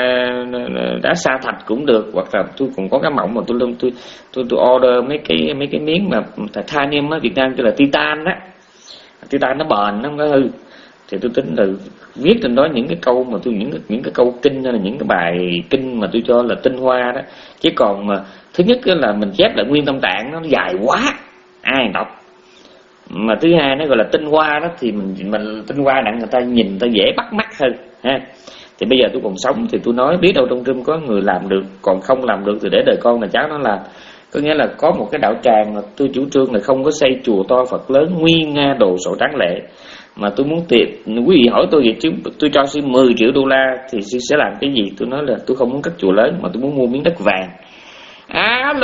đá sa thạch cũng được, hoặc là tôi còn có cái mỏng mà tôi tôi tôi tôi order mấy cái mấy cái miếng mà titanium á, Việt Nam cho là titan đó, titan nó bền, nó không có hư, thì tôi tính là viết trên đó những cái câu mà tôi những những cái câu kinh hay là những cái bài kinh mà tôi cho là tinh hoa đó. Chứ còn mà thứ nhất là mình chép lại nguyên tâm tạng nó dài quá, ai đọc. Mà thứ hai nó gọi là tinh hoa đó, thì mình mình tinh hoa đặng người ta nhìn người ta dễ bắt mắt hơn ha. Thì bây giờ tôi còn sống thì tôi nói biết đâu trong rừng có người làm được, còn không làm được thì để đời con là cháu nó làm. Có nghĩa là có một cái đạo tràng mà tôi chủ trương là không có xây chùa to Phật lớn nguyên nga đồ sộ tráng lệ, mà tôi muốn tiền. Quý vị hỏi tôi vậy chứ tôi cho xin mười triệu đô la thì tôi sẽ làm cái gì? Tôi nói là tôi không muốn cất chùa lớn mà tôi muốn mua miếng đất vàng. Alo,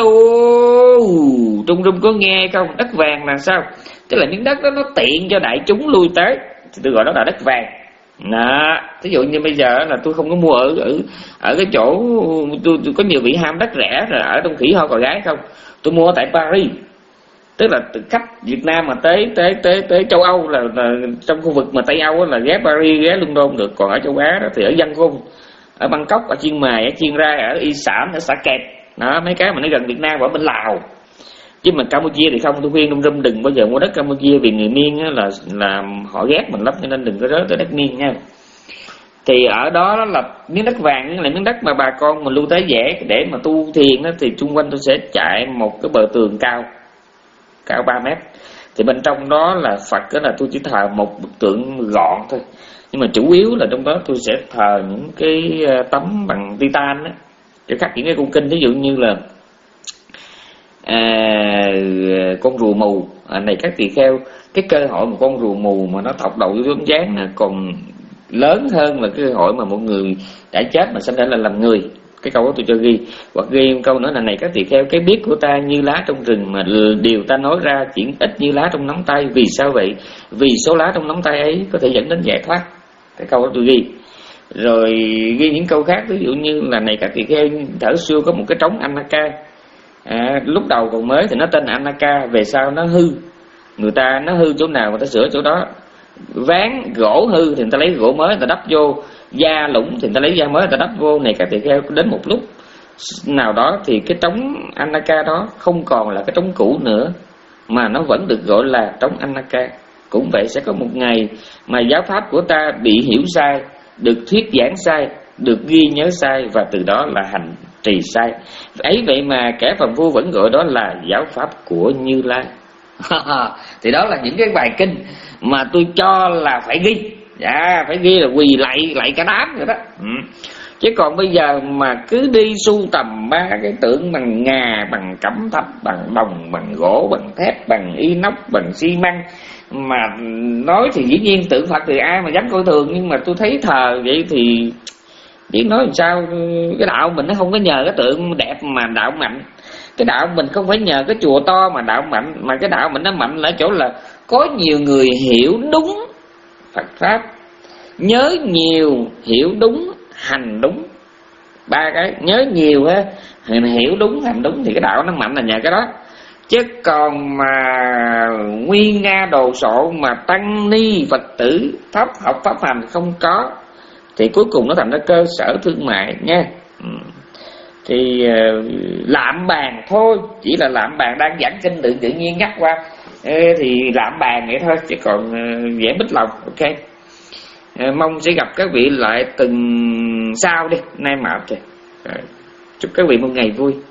Trung Rung có nghe không? Đất vàng là sao? Tức là miếng đất đó nó tiện cho đại chúng lui tới, thì tôi gọi đó là đất vàng. Đó, ví dụ như bây giờ là tôi không có mua ở ở ở cái chỗ tôi, tôi có nhiều vị ham đất rẻ rồi ở trong khỉ ho cò gái không, tôi mua tại Paris. Tức là khách Việt Nam mà tới tới tới tới châu Âu là, là trong khu vực mà Tây Âu là ghé Paris, ghé London được, còn ở châu Á đó thì ở Giang Cung, ở Bangkok, ở Chiang Mai, ở Chiang Rai, ở Y Sản, ở Sa Kẹt. Đó, mấy cái mà nó gần Việt Nam ở bên Lào. Chứ mà Campuchia thì không, tôi khuyên Đông Râm đừng bao giờ mua đất Campuchia, vì người Miên á, là là họ ghét mình lắm, cho nên đừng có rớt tới đất Miên nha. Thì ở đó là miếng đất vàng, là miếng đất mà bà con mình lưu tới dễ để mà tu thiền đó, thì chung quanh tôi sẽ chạy một cái bờ tường cao cao ba mét. Thì bên trong đó là Phật, đó là tôi chỉ thờ một bức tượng gọn thôi, nhưng mà chủ yếu là trong đó tôi sẽ thờ những cái tấm bằng titan đó, để khắc những cái câu kinh. Ví dụ như là à, con rùa mù, à, này các tỳ kheo, cái cơ hội một con rùa mù mà nó thọc đầu vô tấm dáng là còn lớn hơn là cái cơ hội mà một người đã chết mà sinh ra là làm người. Cái câu đó tôi cho ghi. Hoặc ghi một câu nữa là này các tỳ kheo, cái biết của ta như lá trong rừng, mà điều ta nói ra chỉ ít như lá trong nắm tay. Vì sao vậy? Vì số lá trong nắm tay ấy có thể dẫn đến giải thoát. Cái câu đó tôi ghi. Rồi ghi những câu khác, ví dụ như là này các tỳ kheo, thở xưa có một cái trống Anaka, à, lúc đầu còn mới thì nó tên là Anaka, về sau nó hư, người ta nó hư chỗ nào người ta sửa chỗ đó. Ván gỗ hư thì người ta lấy gỗ mới người ta đắp vô, da lũng thì người ta lấy da mới người ta đắp vô. Này các tỳ kheo, đến một lúc nào đó thì cái trống Anaka đó không còn là cái trống cũ nữa, mà nó vẫn được gọi là trống Anaka. Cũng vậy, sẽ có một ngày mà giáo pháp của ta bị hiểu sai, được thuyết giảng sai, được ghi nhớ sai, và từ đó là hành trì sai. Ấy vậy mà kẻ phàm phu vẫn gọi đó là giáo pháp của Như Lai. Thì đó là những cái bài kinh mà tôi cho là phải ghi. Dạ, phải ghi là quỳ lạy lạy cả đám rồi đó. Ừ. Chứ còn bây giờ mà cứ đi sưu tầm ba cái tượng bằng ngà, bằng cẩm thạch, bằng đồng, bằng gỗ, bằng thép, bằng inox, bằng xi măng, mà nói thì dĩ nhiên tượng Phật thì ai mà dám coi thường. Nhưng mà tôi thấy thờ vậy thì biết nói làm sao. Cái đạo mình nó không có nhờ cái tượng đẹp mà đạo mạnh. Cái đạo mình không phải nhờ cái chùa to mà đạo mạnh. Mà cái đạo mình nó mạnh ở chỗ là có nhiều người hiểu đúng Phật Pháp, nhớ nhiều, hiểu đúng, hành đúng. Ba cái nhớ nhiều á, hiểu đúng, hành đúng thì cái đạo nó mạnh là nhờ cái đó. Chứ còn mà nguyên nga đồ sộ mà tăng ni Phật tử thấp học pháp hành không có thì cuối cùng nó thành ra cơ sở thương mại nha. Ừ. Thì uh, lạm bàn thôi, chỉ là lạm bàn đang giảng kinh tự tự nhiên nhắc qua Ê, thì lạm bàn vậy thôi, chứ còn uh, dễ bích lòng. Ok, uh, mong sẽ gặp các vị lại tuần sau đi, nay mạo kìa. Uh, chúc các vị một ngày vui.